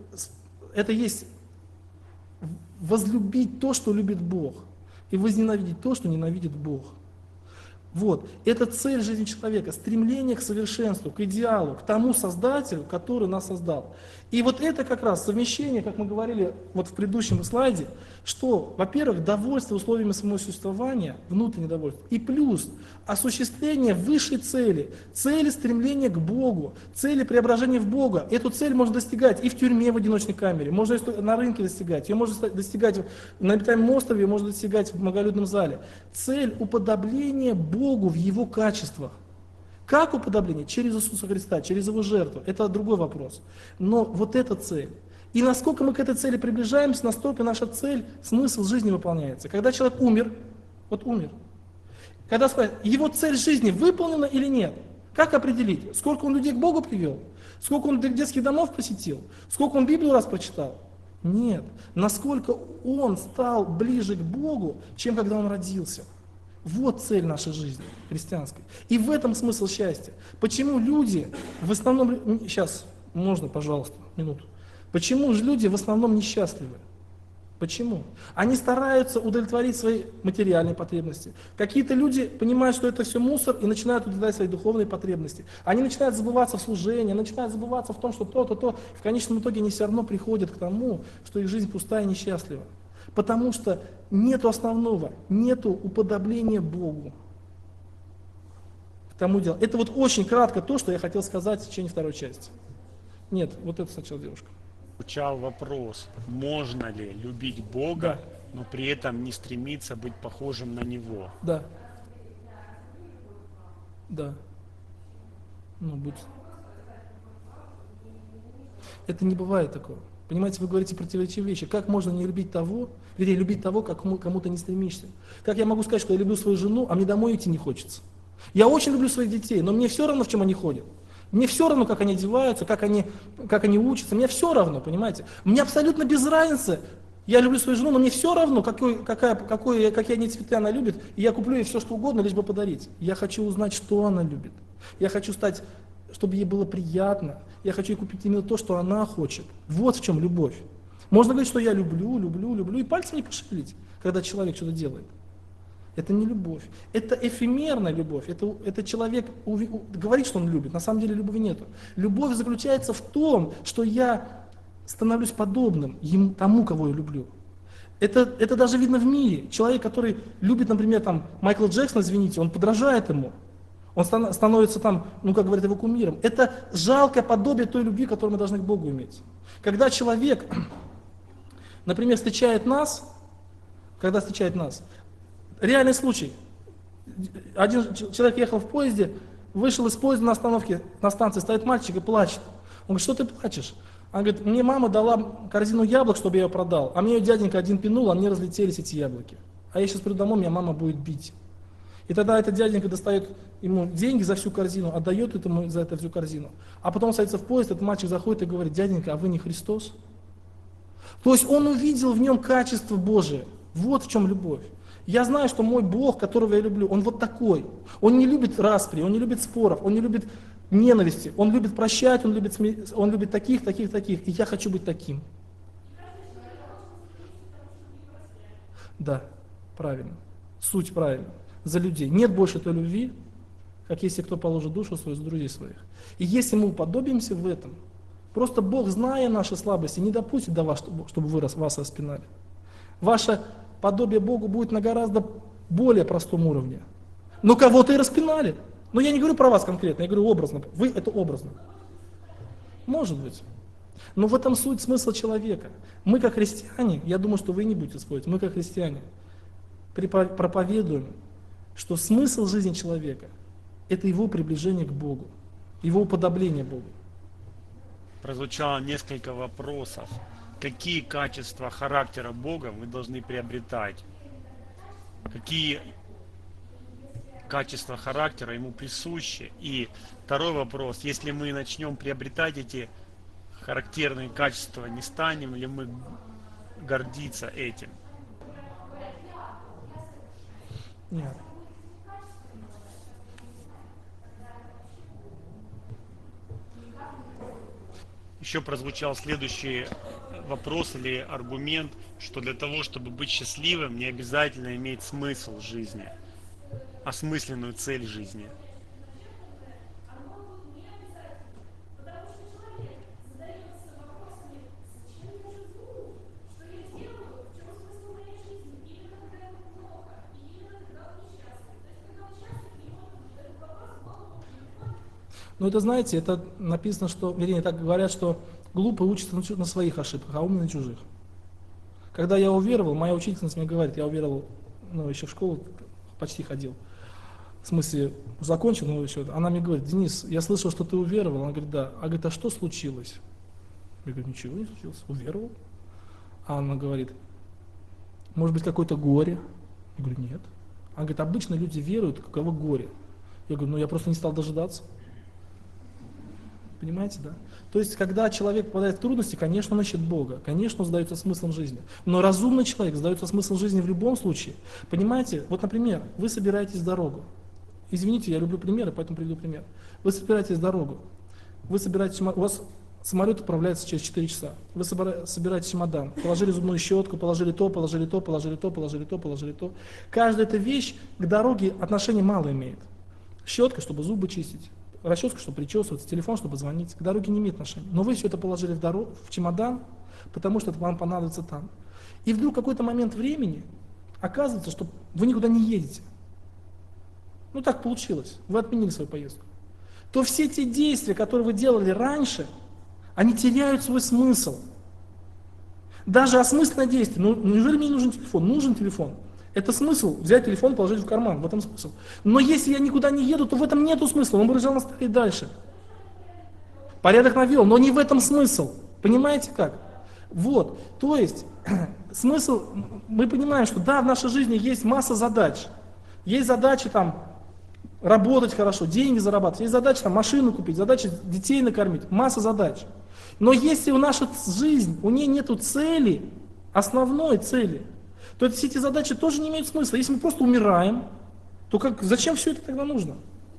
возлюбить то, что любит Бог, и возненавидеть то, что ненавидит Бог. Вот, это цель жизни человека, стремление к совершенству, к идеалу, к тому Создателю, который нас создал. И вот это как раз совмещение, как мы говорили вот в предыдущем слайде, что, во-первых, довольство условиями своего существования, внутреннее довольство, и плюс осуществление высшей цели стремления к Богу, цели преображения в Бога. Эту цель можно достигать и в тюрьме в одиночной камере, можно на рынке достигать, ее можно достигать на обитаемом острове, можно достигать в многолюдном зале. Цель уподобления Богу в Его качествах. Как уподобление? Через Иисуса Христа, через Его жертву. Это другой вопрос. Но вот эта цель. И насколько мы к этой цели приближаемся, настолько наша цель, смысл жизни выполняется. Когда человек умер, когда сказать, его цель жизни выполнена или нет? Как определить? Сколько он людей к Богу привел? Сколько он детских домов посетил? Сколько он Библию раз прочитал? Нет. Насколько он стал ближе к Богу, чем когда он родился? Вот цель нашей жизни христианской. И в этом смысл счастья. Почему люди в основном... Сейчас, можно, пожалуйста, минуту. Почему же люди в основном несчастливы? Почему? Они стараются удовлетворить свои материальные потребности. Какие-то люди понимают, что это все мусор, и начинают удовлетворять свои духовные потребности. Они начинают забываться в служении, начинают забываться в том, что то. В конечном итоге они все равно приходят к тому, что их жизнь пустая и несчастлива. Потому что нету основного, нету уподобления Богу. К тому делу. Это вот очень кратко то, что я хотел сказать в течение второй части. Нет, вот это сначала девушка. Звучал вопрос, можно ли любить Бога, Да. но при этом не стремиться быть похожим на Него? Да. Будь. Это не бывает такого. Понимаете, вы говорите противоречивые вещи. Как можно не любить того, любить того, как кому-то не стремишься? Как я могу сказать, что я люблю свою жену, а мне домой идти не хочется? Я очень люблю своих детей, но мне все равно, в чем они ходят. Мне все равно, как они одеваются, как они учатся. Мне все равно, понимаете? Мне абсолютно без разницы, Я люблю свою жену, но мне все равно, какие они цветы она любит, и я куплю ей все, что угодно, лишь бы подарить. Я хочу узнать, что она любит. Я хочу стать, чтобы ей было приятно. Я хочу ей купить именно то, что она хочет. Вот в чем любовь. Можно говорить, что я люблю, и пальцем не пошевелить, когда человек что-то делает. Это не любовь. Это эфемерная любовь. Это человек говорит, что он любит. На самом деле любви нету. Любовь заключается в том, что я становлюсь подобным тому, кого я люблю. Это даже видно в мире. Человек, который любит, например, там, Майкла Джексона, извините, он подражает ему. Он становится там, как говорят, его кумиром. Это жалкое подобие той любви, которую мы должны к Богу иметь. Когда человек, например, встречает нас, реальный случай. Один человек ехал в поезде, вышел из поезда на остановке, на станции, стоит мальчик и плачет. Он говорит, что ты плачешь? Он говорит, мне мама дала корзину яблок, чтобы я ее продал, а мне ее дяденька один пинул, они разлетелись, эти яблоки. А я сейчас приду домой, меня мама будет бить. И тогда этот дяденька достает ему деньги за всю корзину, отдает этому за это всю корзину. А потом садится в поезд, этот мальчик заходит и говорит, дяденька, а вы не Христос? То есть он увидел в нем качество Божие. Вот в чем любовь. Я знаю, что мой Бог, которого я люблю, он вот такой. Он не любит распри, он не любит споров, он не любит ненависти, он любит прощать, он любит таких. И я хочу быть таким. Да, правильно. Суть правильно. За людей. Нет больше той любви, как если кто положит душу свою за друзей своих. И если мы уподобимся в этом, просто Бог, зная наши слабости, не допустит до вас, чтобы вы вас распинали. Ваше подобие Богу будет на гораздо более простом уровне. Но кого-то и распинали. Но я не говорю про вас конкретно, я говорю образно. Вы это образно. Может быть. Но в этом суть смысла человека. Мы как христиане, я думаю, что вы не будете спорить, мы как христиане проповедуем, что смысл жизни человека – это его приближение к Богу, его уподобление Богу. Прозвучало несколько вопросов. Какие качества характера Бога мы должны приобретать? Какие качества характера ему присущи? И второй вопрос. Если мы начнем приобретать эти характерные качества, не станем ли мы гордиться этим? Нет. Еще прозвучал следующий вопрос или аргумент, что для того, чтобы быть счастливым, не обязательно иметь смысл жизни, осмысленную цель жизни. Но это, знаете, это написано, что, вернее, так говорят, что глупый учится на своих ошибках, а умный на чужих. Когда я уверовал, моя учительница мне говорит, я уверовал, еще в школу почти ходил, в смысле, закончил, но еще, она мне говорит, Денис, я слышал, что ты уверовал, она говорит, да, а что случилось? Я говорю, ничего не случилось, уверовал. А она говорит, может быть, какое-то горе? Я говорю, нет. Она говорит, обычно люди веруют, у кого горе. Я говорю, я просто не стал дожидаться. Понимаете, да? То есть, когда человек попадает в трудности, конечно, он ищет Бога, конечно, он задается смыслом жизни. Но разумный человек задается смыслом жизни в любом случае. Понимаете, вот, например, вы собираетесь в дорогу. Извините, я люблю примеры, поэтому приведу пример. Вы собираетесь в дорогу, у вас самолет отправляется через 4 часа. Вы собираете чемодан, положили зубную щетку, положили то. Каждая эта вещь к дороге отношения мало имеет. Щетка, чтобы зубы чистить. Расческа, чтобы причесываться, телефон, чтобы звонить. К дороге не имеет отношения. Но вы все это положили в чемодан, потому что это вам понадобится там. И вдруг в какой-то момент времени оказывается, что вы никуда не едете. Так получилось. Вы отменили свою поездку. То все те действия, которые вы делали раньше, они теряют свой смысл. Даже осмысленное действие. Неужели мне нужен телефон? Нужен телефон. Это смысл взять телефон и положить в карман, в этом смысл. Но если я никуда не еду, то в этом нету смысла, он бы лежал на столе и дальше. Порядок навел, но не в этом смысл. Понимаете как? Вот, то есть, смысл, мы понимаем, что да, в нашей жизни есть масса задач. Есть задачи работать хорошо, деньги зарабатывать, есть задача машину купить, задача детей накормить, масса задач. Но если наша жизнь, у нее нету цели, основной цели, то все эти задачи тоже не имеют смысла. Если мы просто умираем, то зачем все это тогда нужно?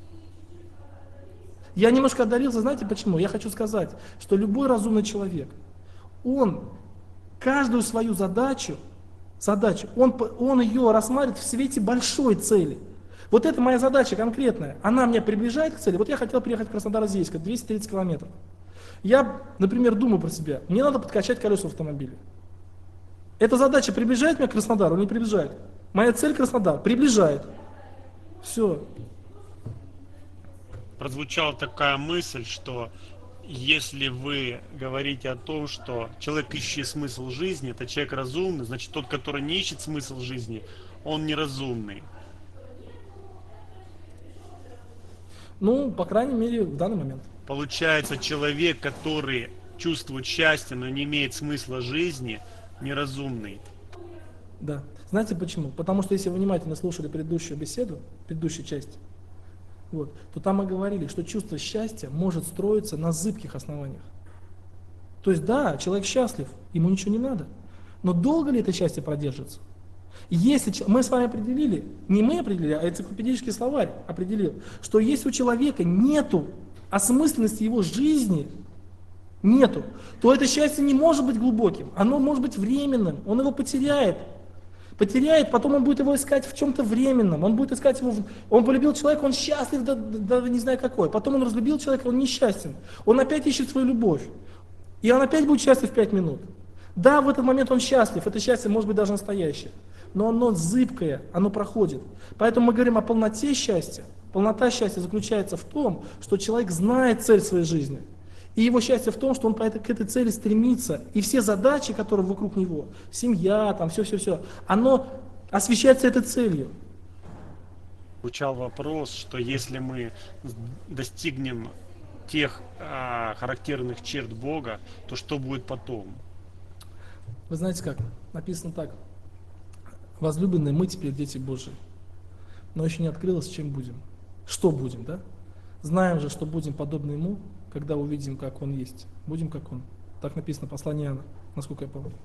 Я немножко одарился, знаете почему? Я хочу сказать, что любой разумный человек, он каждую свою задачу, он ее рассматривает в свете большой цели. Вот это моя задача конкретная, она меня приближает к цели. Вот я хотел приехать в Краснодар-Зельск, 230 километров. Я, например, думаю про себя, мне надо подкачать колеса в автомобиле. Эта задача приближает меня к Краснодару или не приближает? Моя цель Краснодар приближает. Все. Прозвучала такая мысль, что если вы говорите о том, что человек ищет смысл жизни, это человек разумный, значит тот, который не ищет смысл жизни, он неразумный. Ну, по крайней мере, в данный момент. Получается, человек, который чувствует счастье, но не имеет смысла жизни, неразумный. Да. Знаете почему? Потому что если вы внимательно слушали предыдущую беседу, предыдущую часть, вот, то там мы говорили, что чувство счастья может строиться на зыбких основаниях. То есть да, человек счастлив, ему ничего не надо. Но долго ли это счастье продержится? Если мы с вами определили, не мы определили, а энциклопедический словарь определил, что если у человека нету осмысленности его жизни, нету, то это счастье не может быть глубоким, оно может быть временным, он его потеряет, потом он будет его искать в чем-то временном, он будет искать его, он полюбил человека, он счастлив, да не знаю какой, потом он разлюбил человека, он несчастен, он опять ищет свою любовь, и он опять будет счастлив 5 минут. Да, в этот момент он счастлив, это счастье может быть даже настоящее, но оно зыбкое, оно проходит. Поэтому мы говорим о полноте счастья. Полнота счастья заключается в том, что человек знает цель своей жизни. И его счастье в том, что он к этой цели стремится. И все задачи, которые вокруг него, семья, там все, оно освещается этой целью. Звучал вопрос, что если мы достигнем тех характерных черт Бога, то что будет потом? Вы знаете как? Написано так. Возлюбленные, мы теперь дети Божии. Но еще не открылось, чем будем. Что будем, да? Знаем же, что будем подобны Ему, когда увидим, как Он есть. Будем, как Он. Так написано в послании Иоанна, насколько я помню.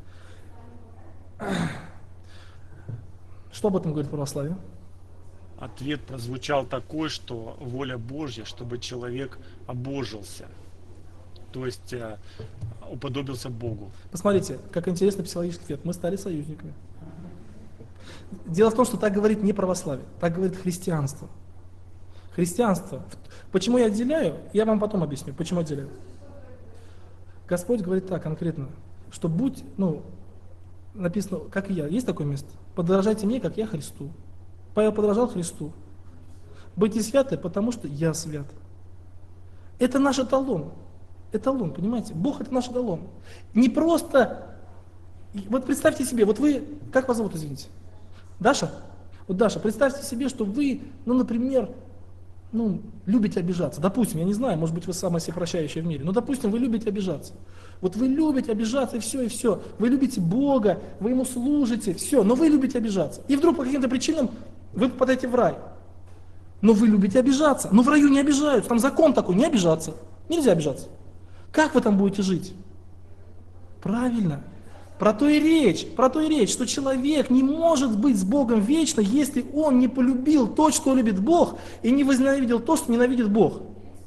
Что об этом говорит православие? Ответ прозвучал такой, что воля Божья, чтобы человек обожился. То есть уподобился Богу. Посмотрите, как интересно психологический ответ. Мы стали союзниками. Дело в том, что так говорит не православие, так говорит христианство. Христианство. Почему я отделяю? Я вам потом объясню, почему отделяю. Господь говорит так конкретно, что написано, как и я. Есть такое место? Подражайте мне, как я Христу. Павел подражал Христу. Будьте святы, потому что я свят. Это наш эталон. Эталон, понимаете? Бог это наш эталон. Не просто... Вот представьте себе, вот вы... Как вас зовут, извините? Даша? Вот Даша, представьте себе, что вы, например, любите обижаться. Допустим, я не знаю, может быть, вы самая всепрощающая в мире, но, допустим, вы любите обижаться. Вот вы любите обижаться, и все. Вы любите Бога, вы Ему служите, все, но вы любите обижаться. И вдруг по каким-то причинам вы попадаете в рай. Но вы любите обижаться. Но в раю не обижаются, там закон такой, не обижаться. Нельзя обижаться. Как вы там будете жить? Правильно. Про то и речь, что человек не может быть с Богом вечно, если он не полюбил то, что любит Бог, и не возненавидел то, что ненавидит Бог.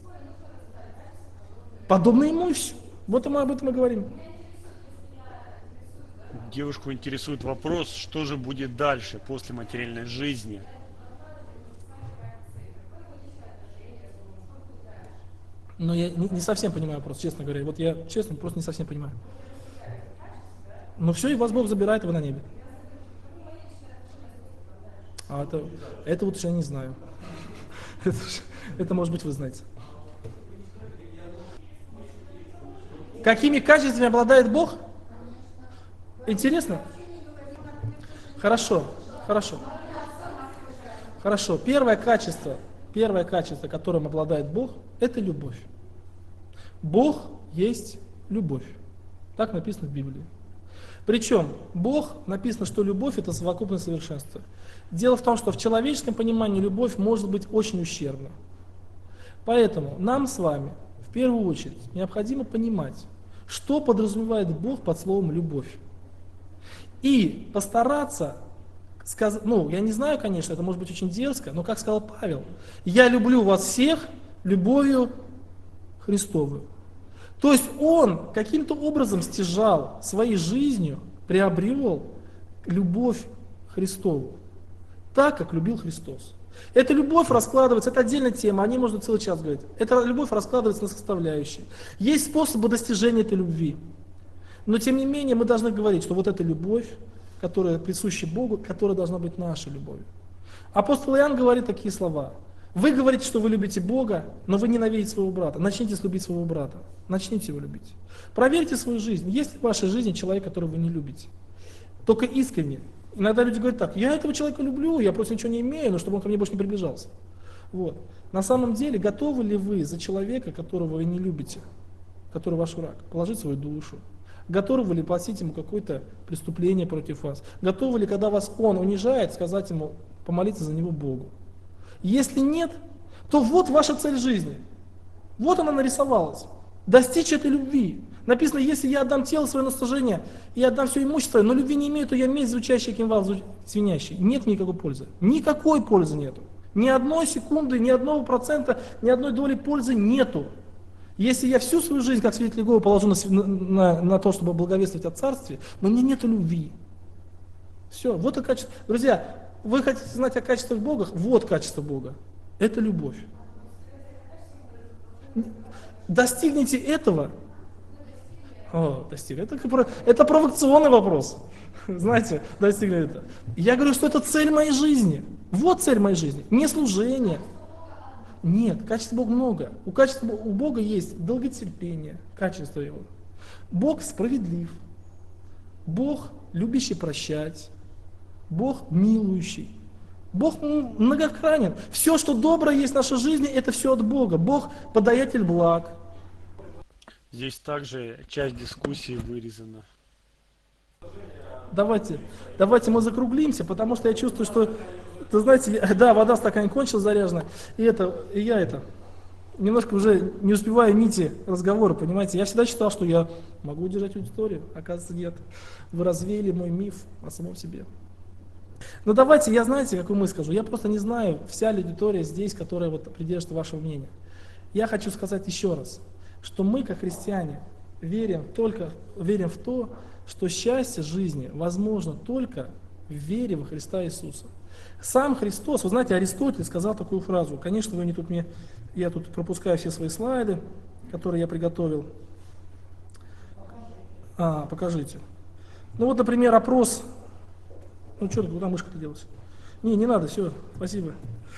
Подобно ему и все. Вот мы об этом и говорим. Девушку интересует вопрос, что же будет дальше, после материальной жизни. Но я не совсем понимаю вопрос, честно говоря. Вот я, честно, просто не совсем понимаю. Но все, и вас Бог забирает, и вы на небе. А это вот уже я не знаю. Это может быть вы знаете. Какими качествами обладает Бог? Интересно? Хорошо. Первое качество, которым обладает Бог, это любовь. Бог есть любовь. Так написано в Библии. Причем Бог, написано, что любовь это совокупное совершенство. Дело в том, что в человеческом понимании любовь может быть очень ущербна. Поэтому нам с вами в первую очередь необходимо понимать, что подразумевает Бог под словом любовь. и постараться сказать, ну, я не знаю, конечно, это может быть очень дерзко, но как сказал Павел, я люблю вас всех любовью Христовую. То есть он каким-то образом стяжал своей жизнью, приобрел любовь Христову, так, как любил Христос. Эта любовь раскладывается, это отдельная тема, о ней можно целый час говорить. Эта любовь раскладывается на составляющие. Есть способы достижения этой любви. Но тем не менее мы должны говорить, что вот эта любовь, которая присуща Богу, которая должна быть нашей любовью. Апостол Иоанн говорит такие слова. Вы говорите, что вы любите Бога, но вы ненавидите своего брата. Начните любить своего брата. Начните его любить. Проверьте свою жизнь. Есть ли в вашей жизни человек, которого вы не любите? Только искренне. Иногда люди говорят так, я этого человека люблю, я просто ничего не имею, но чтобы он ко мне больше не приближался. Вот. На самом деле, готовы ли вы за человека, которого вы не любите, который ваш враг, положить свою душу? Готовы ли платить ему какое-то преступление против вас? Готовы ли, когда вас он унижает, сказать ему, помолиться за него Богу? Если нет, то вот ваша цель жизни. Вот она нарисовалась. Достичь этой любви. Написано, если я отдам тело свое на сожжение, и отдам все имущество, но любви не имею, то я месть звучащий кимвал звенящий. Нет никакой пользы. Никакой пользы нету. Ни одной секунды, ни одного процента, ни одной доли пользы нету. Если я всю свою жизнь, как свидетель Иеговы, положу на то, чтобы благовествовать о Царстве, но мне нету любви. Все, вот и качество. Друзья, вы хотите знать о качествах Бога? Вот качество Бога. Это любовь. Достигните этого. Достигли. Это провокационный вопрос. Знаете, достигли это. Я говорю, что это цель моей жизни. Вот цель моей жизни. Не служение. Нет, качеств Бога много. У Бога есть долготерпение, качество Его. Бог справедлив. Бог любящий прощать. Бог милующий. Бог многокранен. Все, что доброе есть в нашей жизни, это все от Бога. Бог подаятель благ. Здесь также часть дискуссии вырезана. Давайте мы закруглимся, потому что я чувствую, что, знаете, да, вода в стакане кончилась заряжена, и я немножко уже не успеваю нити разговора, понимаете. Я всегда считал, что я могу удержать аудиторию, оказывается, нет. Вы развеяли мой миф о самом себе. Но давайте, знаете, какую мысль скажу, я просто не знаю, вся ли аудитория здесь, которая вот придерживается вашего мнения. Я хочу сказать еще раз, что мы, как христиане, верим в то, что счастье жизни возможно только в вере во Христа Иисуса. Сам Христос, вы знаете, Аристотель сказал такую фразу, конечно, я тут пропускаю все свои слайды, которые я приготовил. Покажите. Ну вот, например, опрос. Ну что, куда мышка-то делась? Не надо, все, спасибо.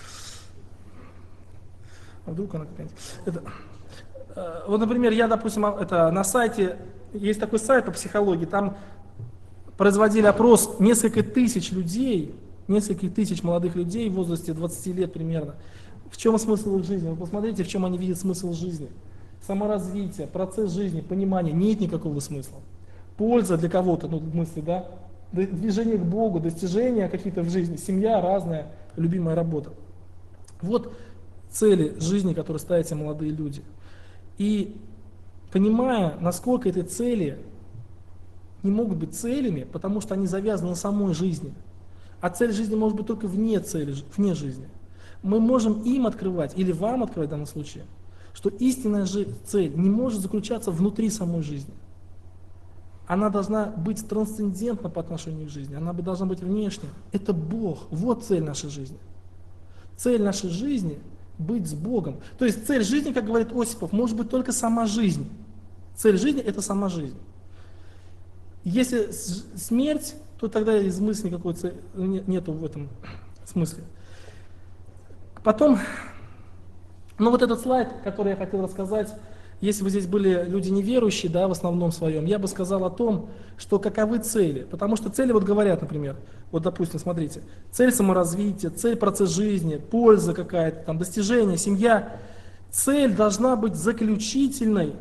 А вдруг она какая-нибудь? Вот, например, я, допустим, на сайте, есть такой сайт по психологии, там производили опрос несколько тысяч молодых людей в возрасте 20 лет примерно. В чем смысл их жизни? Вы посмотрите, в чем они видят смысл жизни. Саморазвитие, процесс жизни, понимание, нет никакого смысла. Польза для кого-то, мысли, да? Движение к Богу, достижения какие-то в жизни, семья разная, любимая работа. Вот цели жизни, которые ставят себе молодые люди. И понимая, насколько эти цели не могут быть целями, потому что они завязаны на самой жизни. А цель жизни может быть только вне жизни. Мы можем им открывать, или вам открывать в данном случае, что истинная цель не может заключаться внутри самой жизни. Она должна быть трансцендентна по отношению к жизни, она должна быть внешней. Это Бог, вот цель нашей жизни. Цель нашей жизни — быть с Богом. То есть цель жизни, как говорит Осипов, может быть только сама жизнь. Цель жизни — это сама жизнь. Если смерть, то тогда и смысла никакой нету в этом смысле. Потом, вот этот слайд, который я хотел рассказать, если бы здесь были люди неверующие, да, в основном своем, я бы сказал о том, что каковы цели. Потому что цели говорят, например, допустим, смотрите, цель саморазвития, цель процесс жизни, польза какая-то, там, достижение, семья. Цель должна быть заключительной,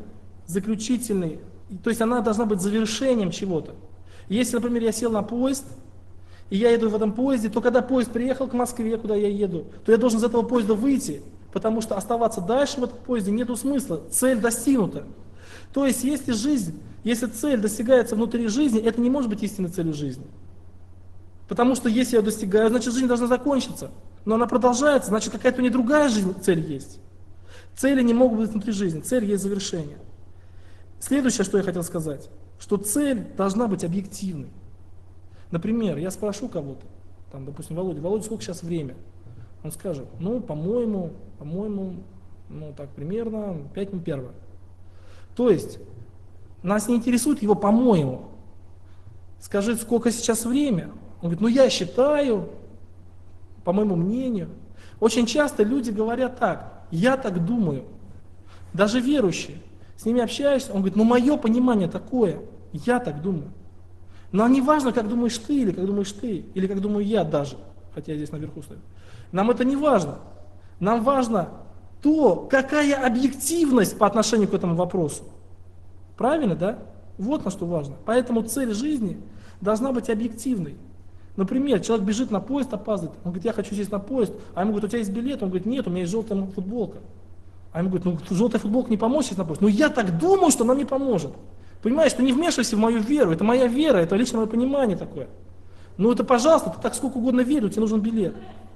то есть она должна быть завершением чего-то. Если, например, я сел на поезд, и я еду в этом поезде, то когда поезд приехал к Москве, куда я еду, то я должен из этого поезда выйти, потому что оставаться дальше в этом поезде нету смысла, цель достигнута. То есть, если цель достигается внутри жизни, это не может быть истинной целью жизни. Потому что если я достигаю, значит жизнь должна закончиться. Но она продолжается, значит какая-то у нее другая цель есть. Цели не могут быть внутри жизни, цель есть завершение. Следующее, что я хотел сказать, что цель должна быть объективной. Например, я спрошу кого-то, там, допустим, Володя, сколько сейчас время? Он скажет, по-моему, так примерно 5 минут первое. То есть, нас не интересует его по-моему. Скажи, сколько сейчас время? Он говорит, я считаю, по моему мнению. Очень часто люди говорят так, я так думаю. Даже верующие. С ними общаешься, он говорит, мое понимание такое, я так думаю. Но не важно, как думаешь ты, или как думаю я даже, хотя я здесь наверху стою. Нам это не важно. Нам важно то, какая объективность по отношению к этому вопросу. Правильно, да? Вот на что важно. Поэтому цель жизни должна быть объективной. Например, человек бежит на поезд, опаздывает. Он говорит, я хочу сесть на поезд. А ему говорят, у тебя есть билет? Он говорит, нет, у меня есть желтая футболка. А ему говорят, желтая футболка не поможет сесть на поезд. Я так думаю, что она мне поможет. Понимаешь, ты не вмешивайся в мою веру. Это моя вера, это лично мое понимание такое. Это пожалуйста, ты так сколько угодно веришь, тебе нужен билет.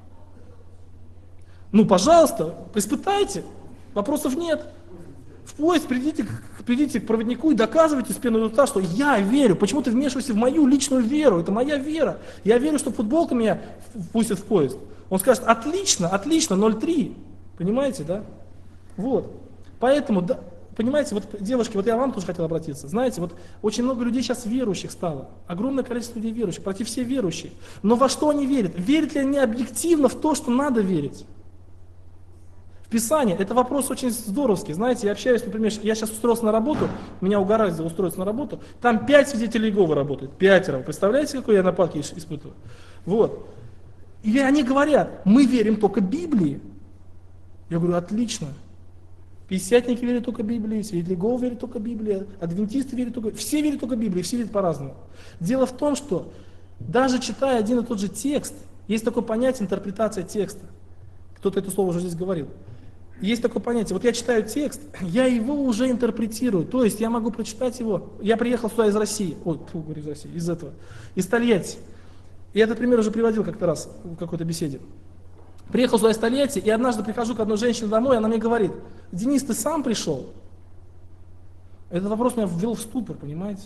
Пожалуйста, испытайте. Вопросов нет. В поезд придите к проводнику и доказывайте с пеной у рта, что я верю. Почему ты вмешиваешься в мою личную веру? Это моя вера. Я верю, что футболка меня впустит в поезд. Он скажет, отлично, 0,3. Понимаете, да? Вот. Поэтому, понимаете, девушки, я вам тоже хотел обратиться. Знаете, очень много людей сейчас верующих стало. Огромное количество людей верующих, почти все верующие. Но во что они верят? Верят ли они объективно в то, что надо верить? Писание, это вопрос очень здоровский. Знаете, я общаюсь, например, я сейчас устроился на работу, меня угораздило устроиться на работу, там 5 свидетелей Иеговы работает, 5. Представляете, какой я нападки испытываю? И они говорят, мы верим только Библии. Я говорю, отлично. Пятидесятники верят только Библии, свидетели Иеговы верят только Библии, адвентисты верят только... Все верят только Библии, все верят по-разному. Дело в том, что даже читая один и тот же текст, есть такое понятие интерпретация текста. Кто-то это слово уже здесь говорил. Есть такое понятие, я читаю текст, я его уже интерпретирую, то есть я могу прочитать его, я приехал сюда из России, из Тольятти, и этот пример уже приводил как-то раз в какой-то беседе. Приехал сюда из Тольятти, и однажды прихожу к одной женщине домой, она мне говорит, Денис, ты сам пришел? Этот вопрос меня ввел в ступор, понимаете?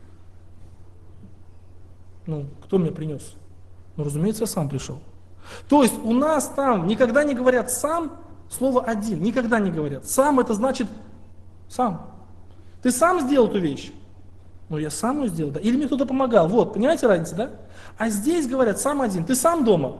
Кто меня принес? Разумеется, я сам пришел. То есть у нас там никогда не говорят «сам», слово «один», никогда не говорят. «Сам» это значит «сам». Ты сам сделал эту вещь? Я сам ее сделал, да. Или мне кто-то помогал. Понимаете разницу, да? А здесь говорят «сам один». Ты сам дома?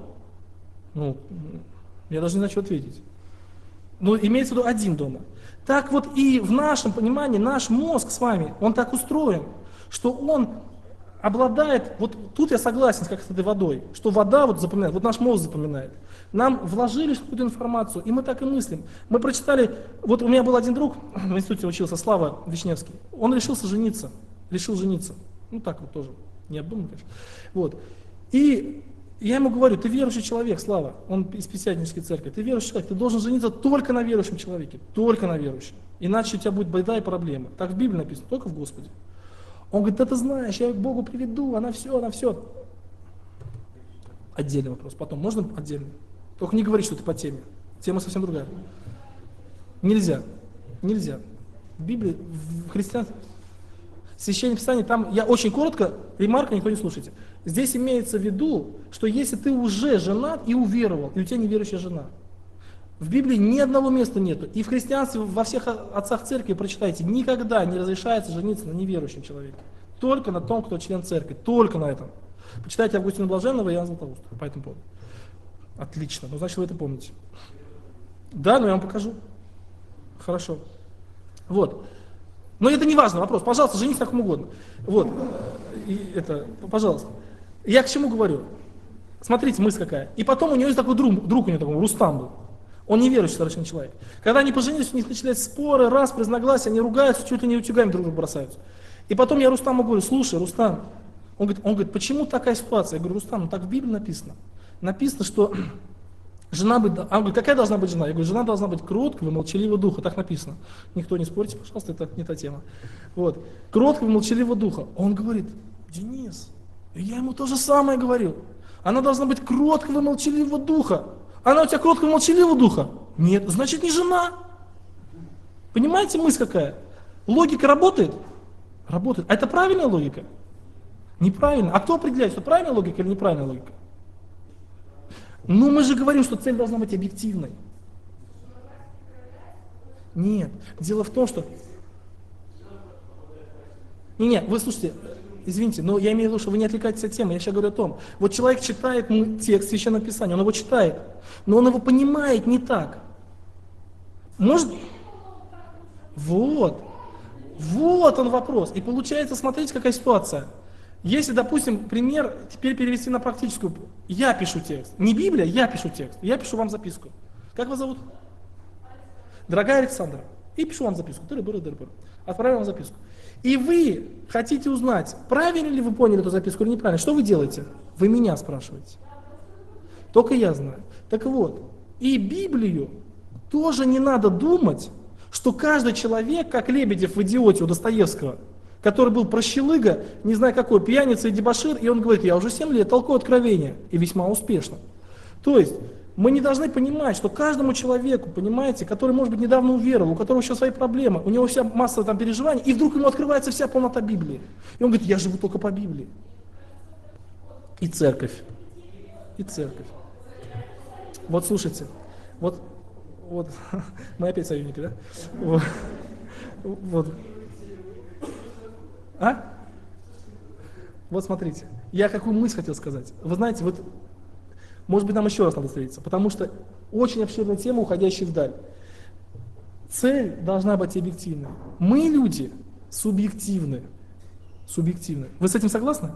Я даже не знаю, что ответить. Имеется в виду один дома. Так и в нашем понимании, наш мозг с вами, он так устроен, что он обладает, тут я согласен как с этой водой, что вода запоминает, наш мозг запоминает. Нам вложили какую-то информацию, и мы так и мыслим. Мы прочитали, у меня был один друг, в институте учился, Слава Вишневский, он решил жениться. Тоже, необдуманно, конечно. И я ему говорю, ты верующий человек, Слава, он из Пятидесятнической церкви, ты верующий человек, ты должен жениться только на верующем человеке, только на верующем. Иначе у тебя будет беда и проблема. Так в Библии написано, только в Господе. Он говорит, да ты знаешь, я к Богу приведу, она все. Отдельный вопрос, потом, можно отдельно? Только не говори, что ты по теме. Тема совсем другая. Нельзя. В Библии, в христианстве, в Священном Писании, там, я очень коротко, ремарка, никто не слушайте. Здесь имеется в виду, что если ты уже женат и уверовал, и у тебя неверующая жена, в Библии ни одного места нету. И в христианстве, во всех отцах церкви, прочитайте, никогда не разрешается жениться на неверующем человеке. Только на том, кто член церкви. Только на этом. Почитайте Августина Блаженного и Иоанна Златоуста по этому поводу. Отлично. Значит, вы это помните. Да, но я вам покажу. Хорошо. Но это не важно вопрос. Пожалуйста, женитесь на ком угодно. Пожалуйста. Я к чему говорю? Смотрите, мысль какая. И потом у него есть такой друг у него такой, Рустам был. Он неверующий совершенно человек. Когда они поженились, у них начинаются споры, разногласия, они ругаются, чуть ли не утюгами друг друга бросаются. И потом я Рустаму говорю, слушай, Рустам, он говорит, почему такая ситуация? Я говорю, Рустам, так в Библии написано. Написано, что Жена быть, он говорит, какая должна быть жена? Я говорю, жена должна быть кроткого, молчаливого духа, так написано. Никто не спорьте, пожалуйста, это не та тема. Вот. Кроткого, молчаливого духа. Он говорит, Денис, я ему то же самое говорил. Она должна быть кроткого, молчаливого духа. Она у тебя кроткого, молчаливого духа? Нет, значит не жена. Понимаете мысль какая? Логика работает? Работает. А это правильная логика? Неправильно. А кто определяет, что правильная логика или неправильная логика? Ну мы же говорим, что цель должна быть объективной. Нет. Дело в том, что... Не, вы слушайте, извините, но я имею в виду, что вы не отвлекаетесь от темы. Я сейчас говорю о том. Вот человек читает текст Священного Писания, он его читает, но он его понимает не так. Может... Вот он вопрос. И получается, смотрите, какая ситуация. Если, допустим, пример теперь перевести на практическую. Я пишу текст. Не Библия, я пишу текст. Я пишу вам записку. Как вас зовут? Дорогая Александра. И пишу вам записку. Отправляю вам записку. И вы хотите узнать, правильно ли вы поняли эту записку или неправильно. Что вы делаете? Вы меня спрашиваете. Только я знаю. Так вот, и Библию тоже не надо думать, что каждый человек, как Лебедев в «Идиоте» у Достоевского, который был прощелыга, не знаю какой, пьяница и дебошир, и он говорит, я уже 7 лет толкую откровения, и весьма успешно. То есть, мы не должны понимать, что каждому человеку, понимаете, который, может быть, недавно уверовал, у которого еще свои проблемы, у него вся масса там переживаний, и вдруг ему открывается вся полнота Библии. И он говорит, я живу только по Библии. И церковь. И церковь. Вот слушайте, вот мы опять союзники, да? Вот. Вот смотрите, я какую мысль хотел сказать. Вы знаете, вот, может быть, нам еще раз надо встретиться, потому что очень обширная тема, уходящая вдаль. Цель должна быть объективной. Мы, люди, субъективны. Вы с этим согласны?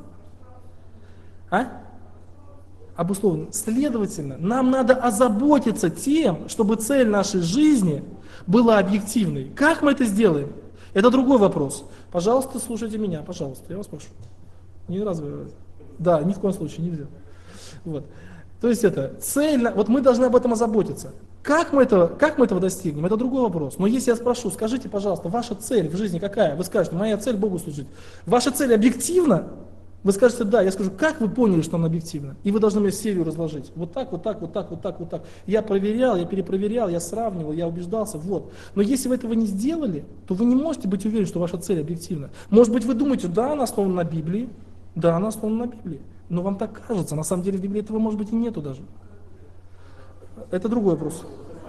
Обусловлено. Следовательно, нам надо озаботиться тем, чтобы цель нашей жизни была объективной. Как мы это сделаем? Это другой вопрос. Пожалуйста, слушайте меня, пожалуйста, я вас прошу. Не развивайте. Да, ни в коем случае нельзя. Вот. То есть это цель, вот мы должны об этом озаботиться. Как мы этого достигнем, это другой вопрос. Но если я спрошу, скажите, пожалуйста, ваша цель в жизни какая? Вы скажете, моя цель Богу служить. Ваша цель объективна? Вы скажете, да, я скажу, как вы поняли, что она объективна? И вы должны мне серию разложить. Вот так. Я проверял, я перепроверял, я сравнивал, я убеждался, вот. Но если вы этого не сделали, то вы не можете быть уверены, что ваша цель объективна. Может быть, вы думаете, да, она основана на Библии, да, она основана на Библии. Но вам так кажется, на самом деле в Библии этого, может быть, и нету даже. Это другой вопрос.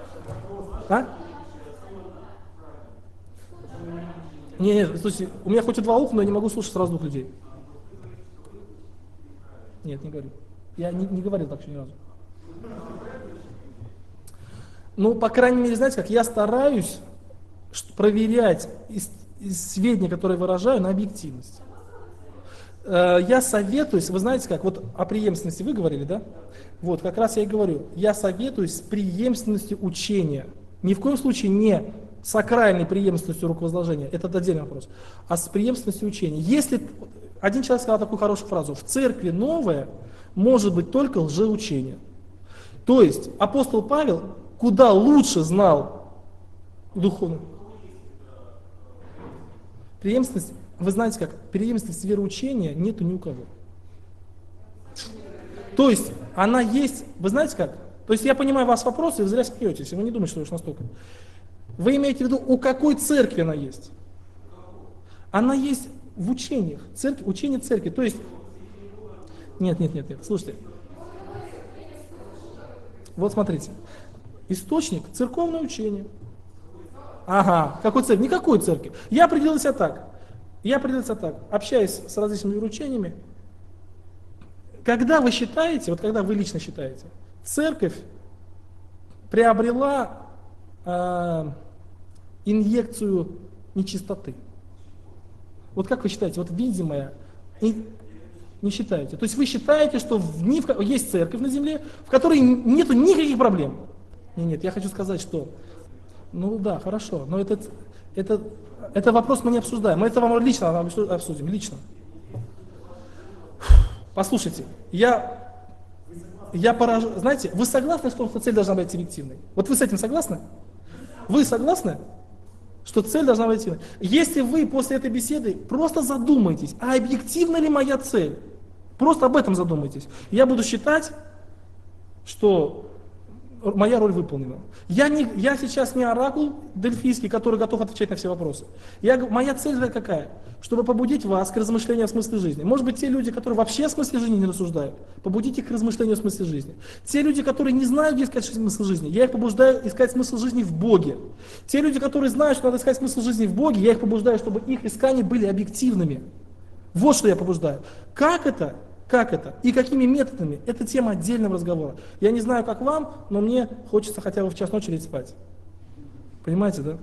Нет, слушайте, у меня хоть и 2 уха, но я не могу слушать сразу 2 людей. Нет, не говорю. Я не говорил так еще ни разу. Ну, по крайней мере, знаете как, я стараюсь проверять из сведения, которые выражаю, на объективность. Я советуюсь, вы знаете как, вот о преемственности вы говорили, да? Вот, как раз я и говорю, я советуюсь с преемственностью учения. Ни в коем случае не сакральной преемственностью руковозложения, это отдельный вопрос, а с преемственностью учения. Если один человек сказал такую хорошую фразу, в церкви новое может быть только лжеучение. То есть апостол Павел куда лучше знал духовно. Преемственность, вы знаете как, преемственность вероучения нету ни у кого. То есть она есть, вы знаете как? То есть я понимаю вас вопросы, и вы зря смеетесь, и вы не думаете, что уж настолько. Вы имеете в виду, у какой церкви она есть? Она есть в учениях, учение церкви. То есть, нет, слушайте. Вот смотрите, источник – церковное учение. Ага, какой церкви? Никакой церкви. Я определился так, общаясь с различными вероучениями. Когда вы считаете, вот когда вы лично считаете, церковь приобрела инъекцию нечистоты. Вот как вы считаете, вот видимое, не считаете? То есть вы считаете, что есть церковь на земле, в которой нету никаких проблем? Нет, я хочу сказать, что, ну да, хорошо, но это вопрос мы не обсуждаем, мы это вам лично обсудим, лично. Послушайте, я поражен. Знаете, вы согласны, что цель должна быть объективной? Вот вы с этим согласны? Вы согласны, что цель должна быть объективной? Если вы после этой беседы просто задумаетесь, а объективна ли моя цель? Просто об этом задумайтесь. Я буду считать, что моя роль выполнена. Я сейчас не оракул дельфийский, который готов отвечать на все вопросы. Моя цель какая? Чтобы побудить вас к размышлению о смысле жизни. Может быть, те люди, которые вообще о смысле жизни не рассуждают, побудить их к размышлению о смысле жизни. Те люди, которые не знают, где искать смысл жизни, я их побуждаю искать смысл жизни в Боге. Те люди, которые знают, что надо искать смысл жизни в Боге, я их побуждаю, чтобы их искания были объективными. Вот что я побуждаю. Как это? Как это? И какими методами? Это тема отдельного разговора. Я не знаю, как вам, но мне хочется хотя бы в час ночи лечь спать. Понимаете, да?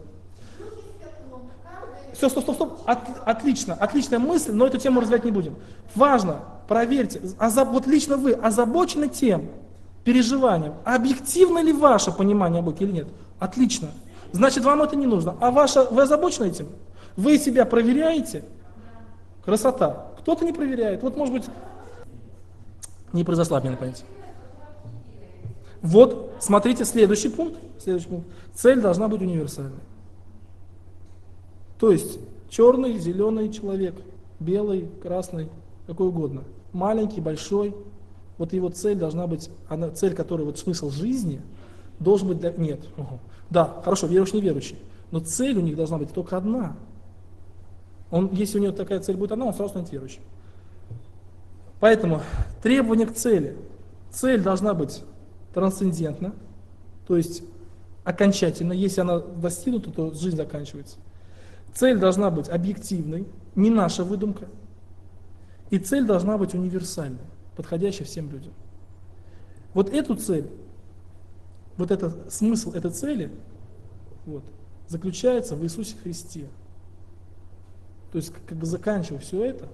Все, стоп. Отлично, отличная мысль, но эту тему развивать не будем. Важно, проверьте, вот лично вы озабочены тем переживанием, объективно ли ваше понимание Бога или нет? Отлично. Значит, вам это не нужно. А вы озабочены этим? Вы себя проверяете? Красота. Кто-то не проверяет. Вот, может быть, не произошла обмена понятий. Вот, смотрите, следующий пункт. Цель должна быть универсальной. То есть, черный, зеленый человек, белый, красный, какой угодно. Маленький, большой. Вот его цель должна быть, цель, которая вот смысл жизни, должен быть нет. Да, хорошо, верующий, неверующий. Но цель у них должна быть только одна. Если у него такая цель будет одна, он сразу станет верующим. Поэтому требование к цели. Цель должна быть трансцендентна, то есть окончательно. Если она достигнута, то жизнь заканчивается. Цель должна быть объективной, не наша выдумка. И цель должна быть универсальной, подходящей всем людям. Вот эту цель, вот этот смысл этой цели заключается в Иисусе Христе. То есть, как бы заканчивая все это,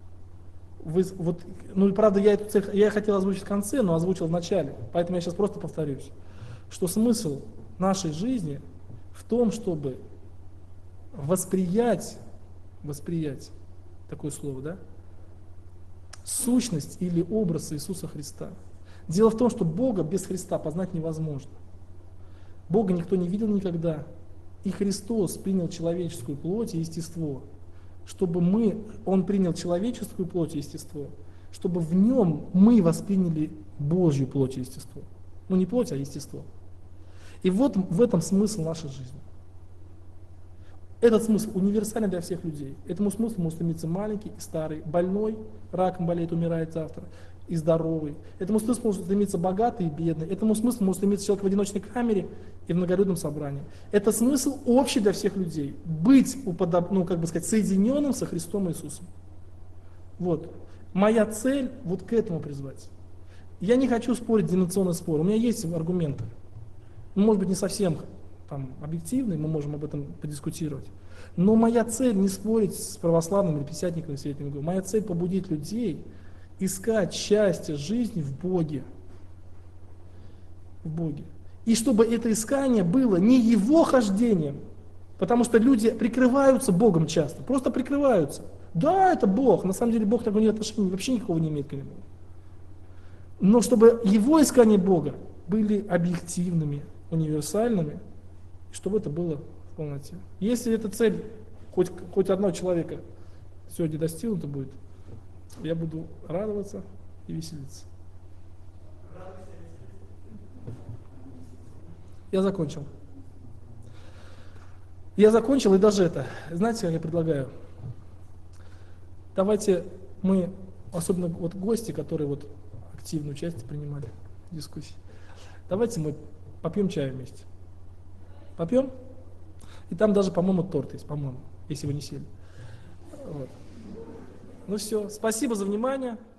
правда, я хотел озвучить в конце, но озвучил в начале, поэтому я сейчас просто повторюсь, что смысл нашей жизни в том, чтобы восприять, такое слово, да, сущность или образ Иисуса Христа. Дело в том, что Бога без Христа познать невозможно. Бога никто не видел никогда, и Христос принял человеческую плоть и естество, чтобы Он принял человеческую плоть и естество, чтобы в Нем мы восприняли Божью плоть и естество. Ну не плоть, а естество. И вот в этом смысл нашей жизни. Этот смысл универсален для всех людей. Этому смыслу может стремиться маленький и старый, больной, раком болеет, умирает завтра, и здоровый. Этому смыслу может стремиться богатый и бедный. Этому смыслу может стремиться человек в одиночной камере и в многолюдном собрании. Это смысл общий для всех людей. Быть, соединенным со Христом Иисусом. Вот. Моя цель вот к этому призвать. Я не хочу спорить деноминационный спор. У меня есть аргументы. Может быть, не совсем объективный, мы можем об этом подискутировать. Но моя цель не спорить с православными или пятидесятниками, светлыми. Моя цель побудить людей искать счастье жизни в Боге. В Боге. И чтобы это искание было не его хождением, потому что люди прикрываются Богом часто, просто прикрываются. Да, это Бог, на самом деле Бог такого отношения вообще никакого не имеет к нему. Но чтобы его искания Бога были объективными, универсальными, чтобы это было в полноте. Если эта цель хоть одного человека сегодня достигнута будет, я буду радоваться и веселиться. Я закончил. И даже это, знаете, как я предлагаю? Давайте мы, особенно гости, которые активное участие принимали в дискуссии, давайте мы попьем чаю вместе. Попьем? И там даже, по-моему, торт есть, по-моему, если вы не сели. Ну все, спасибо за внимание.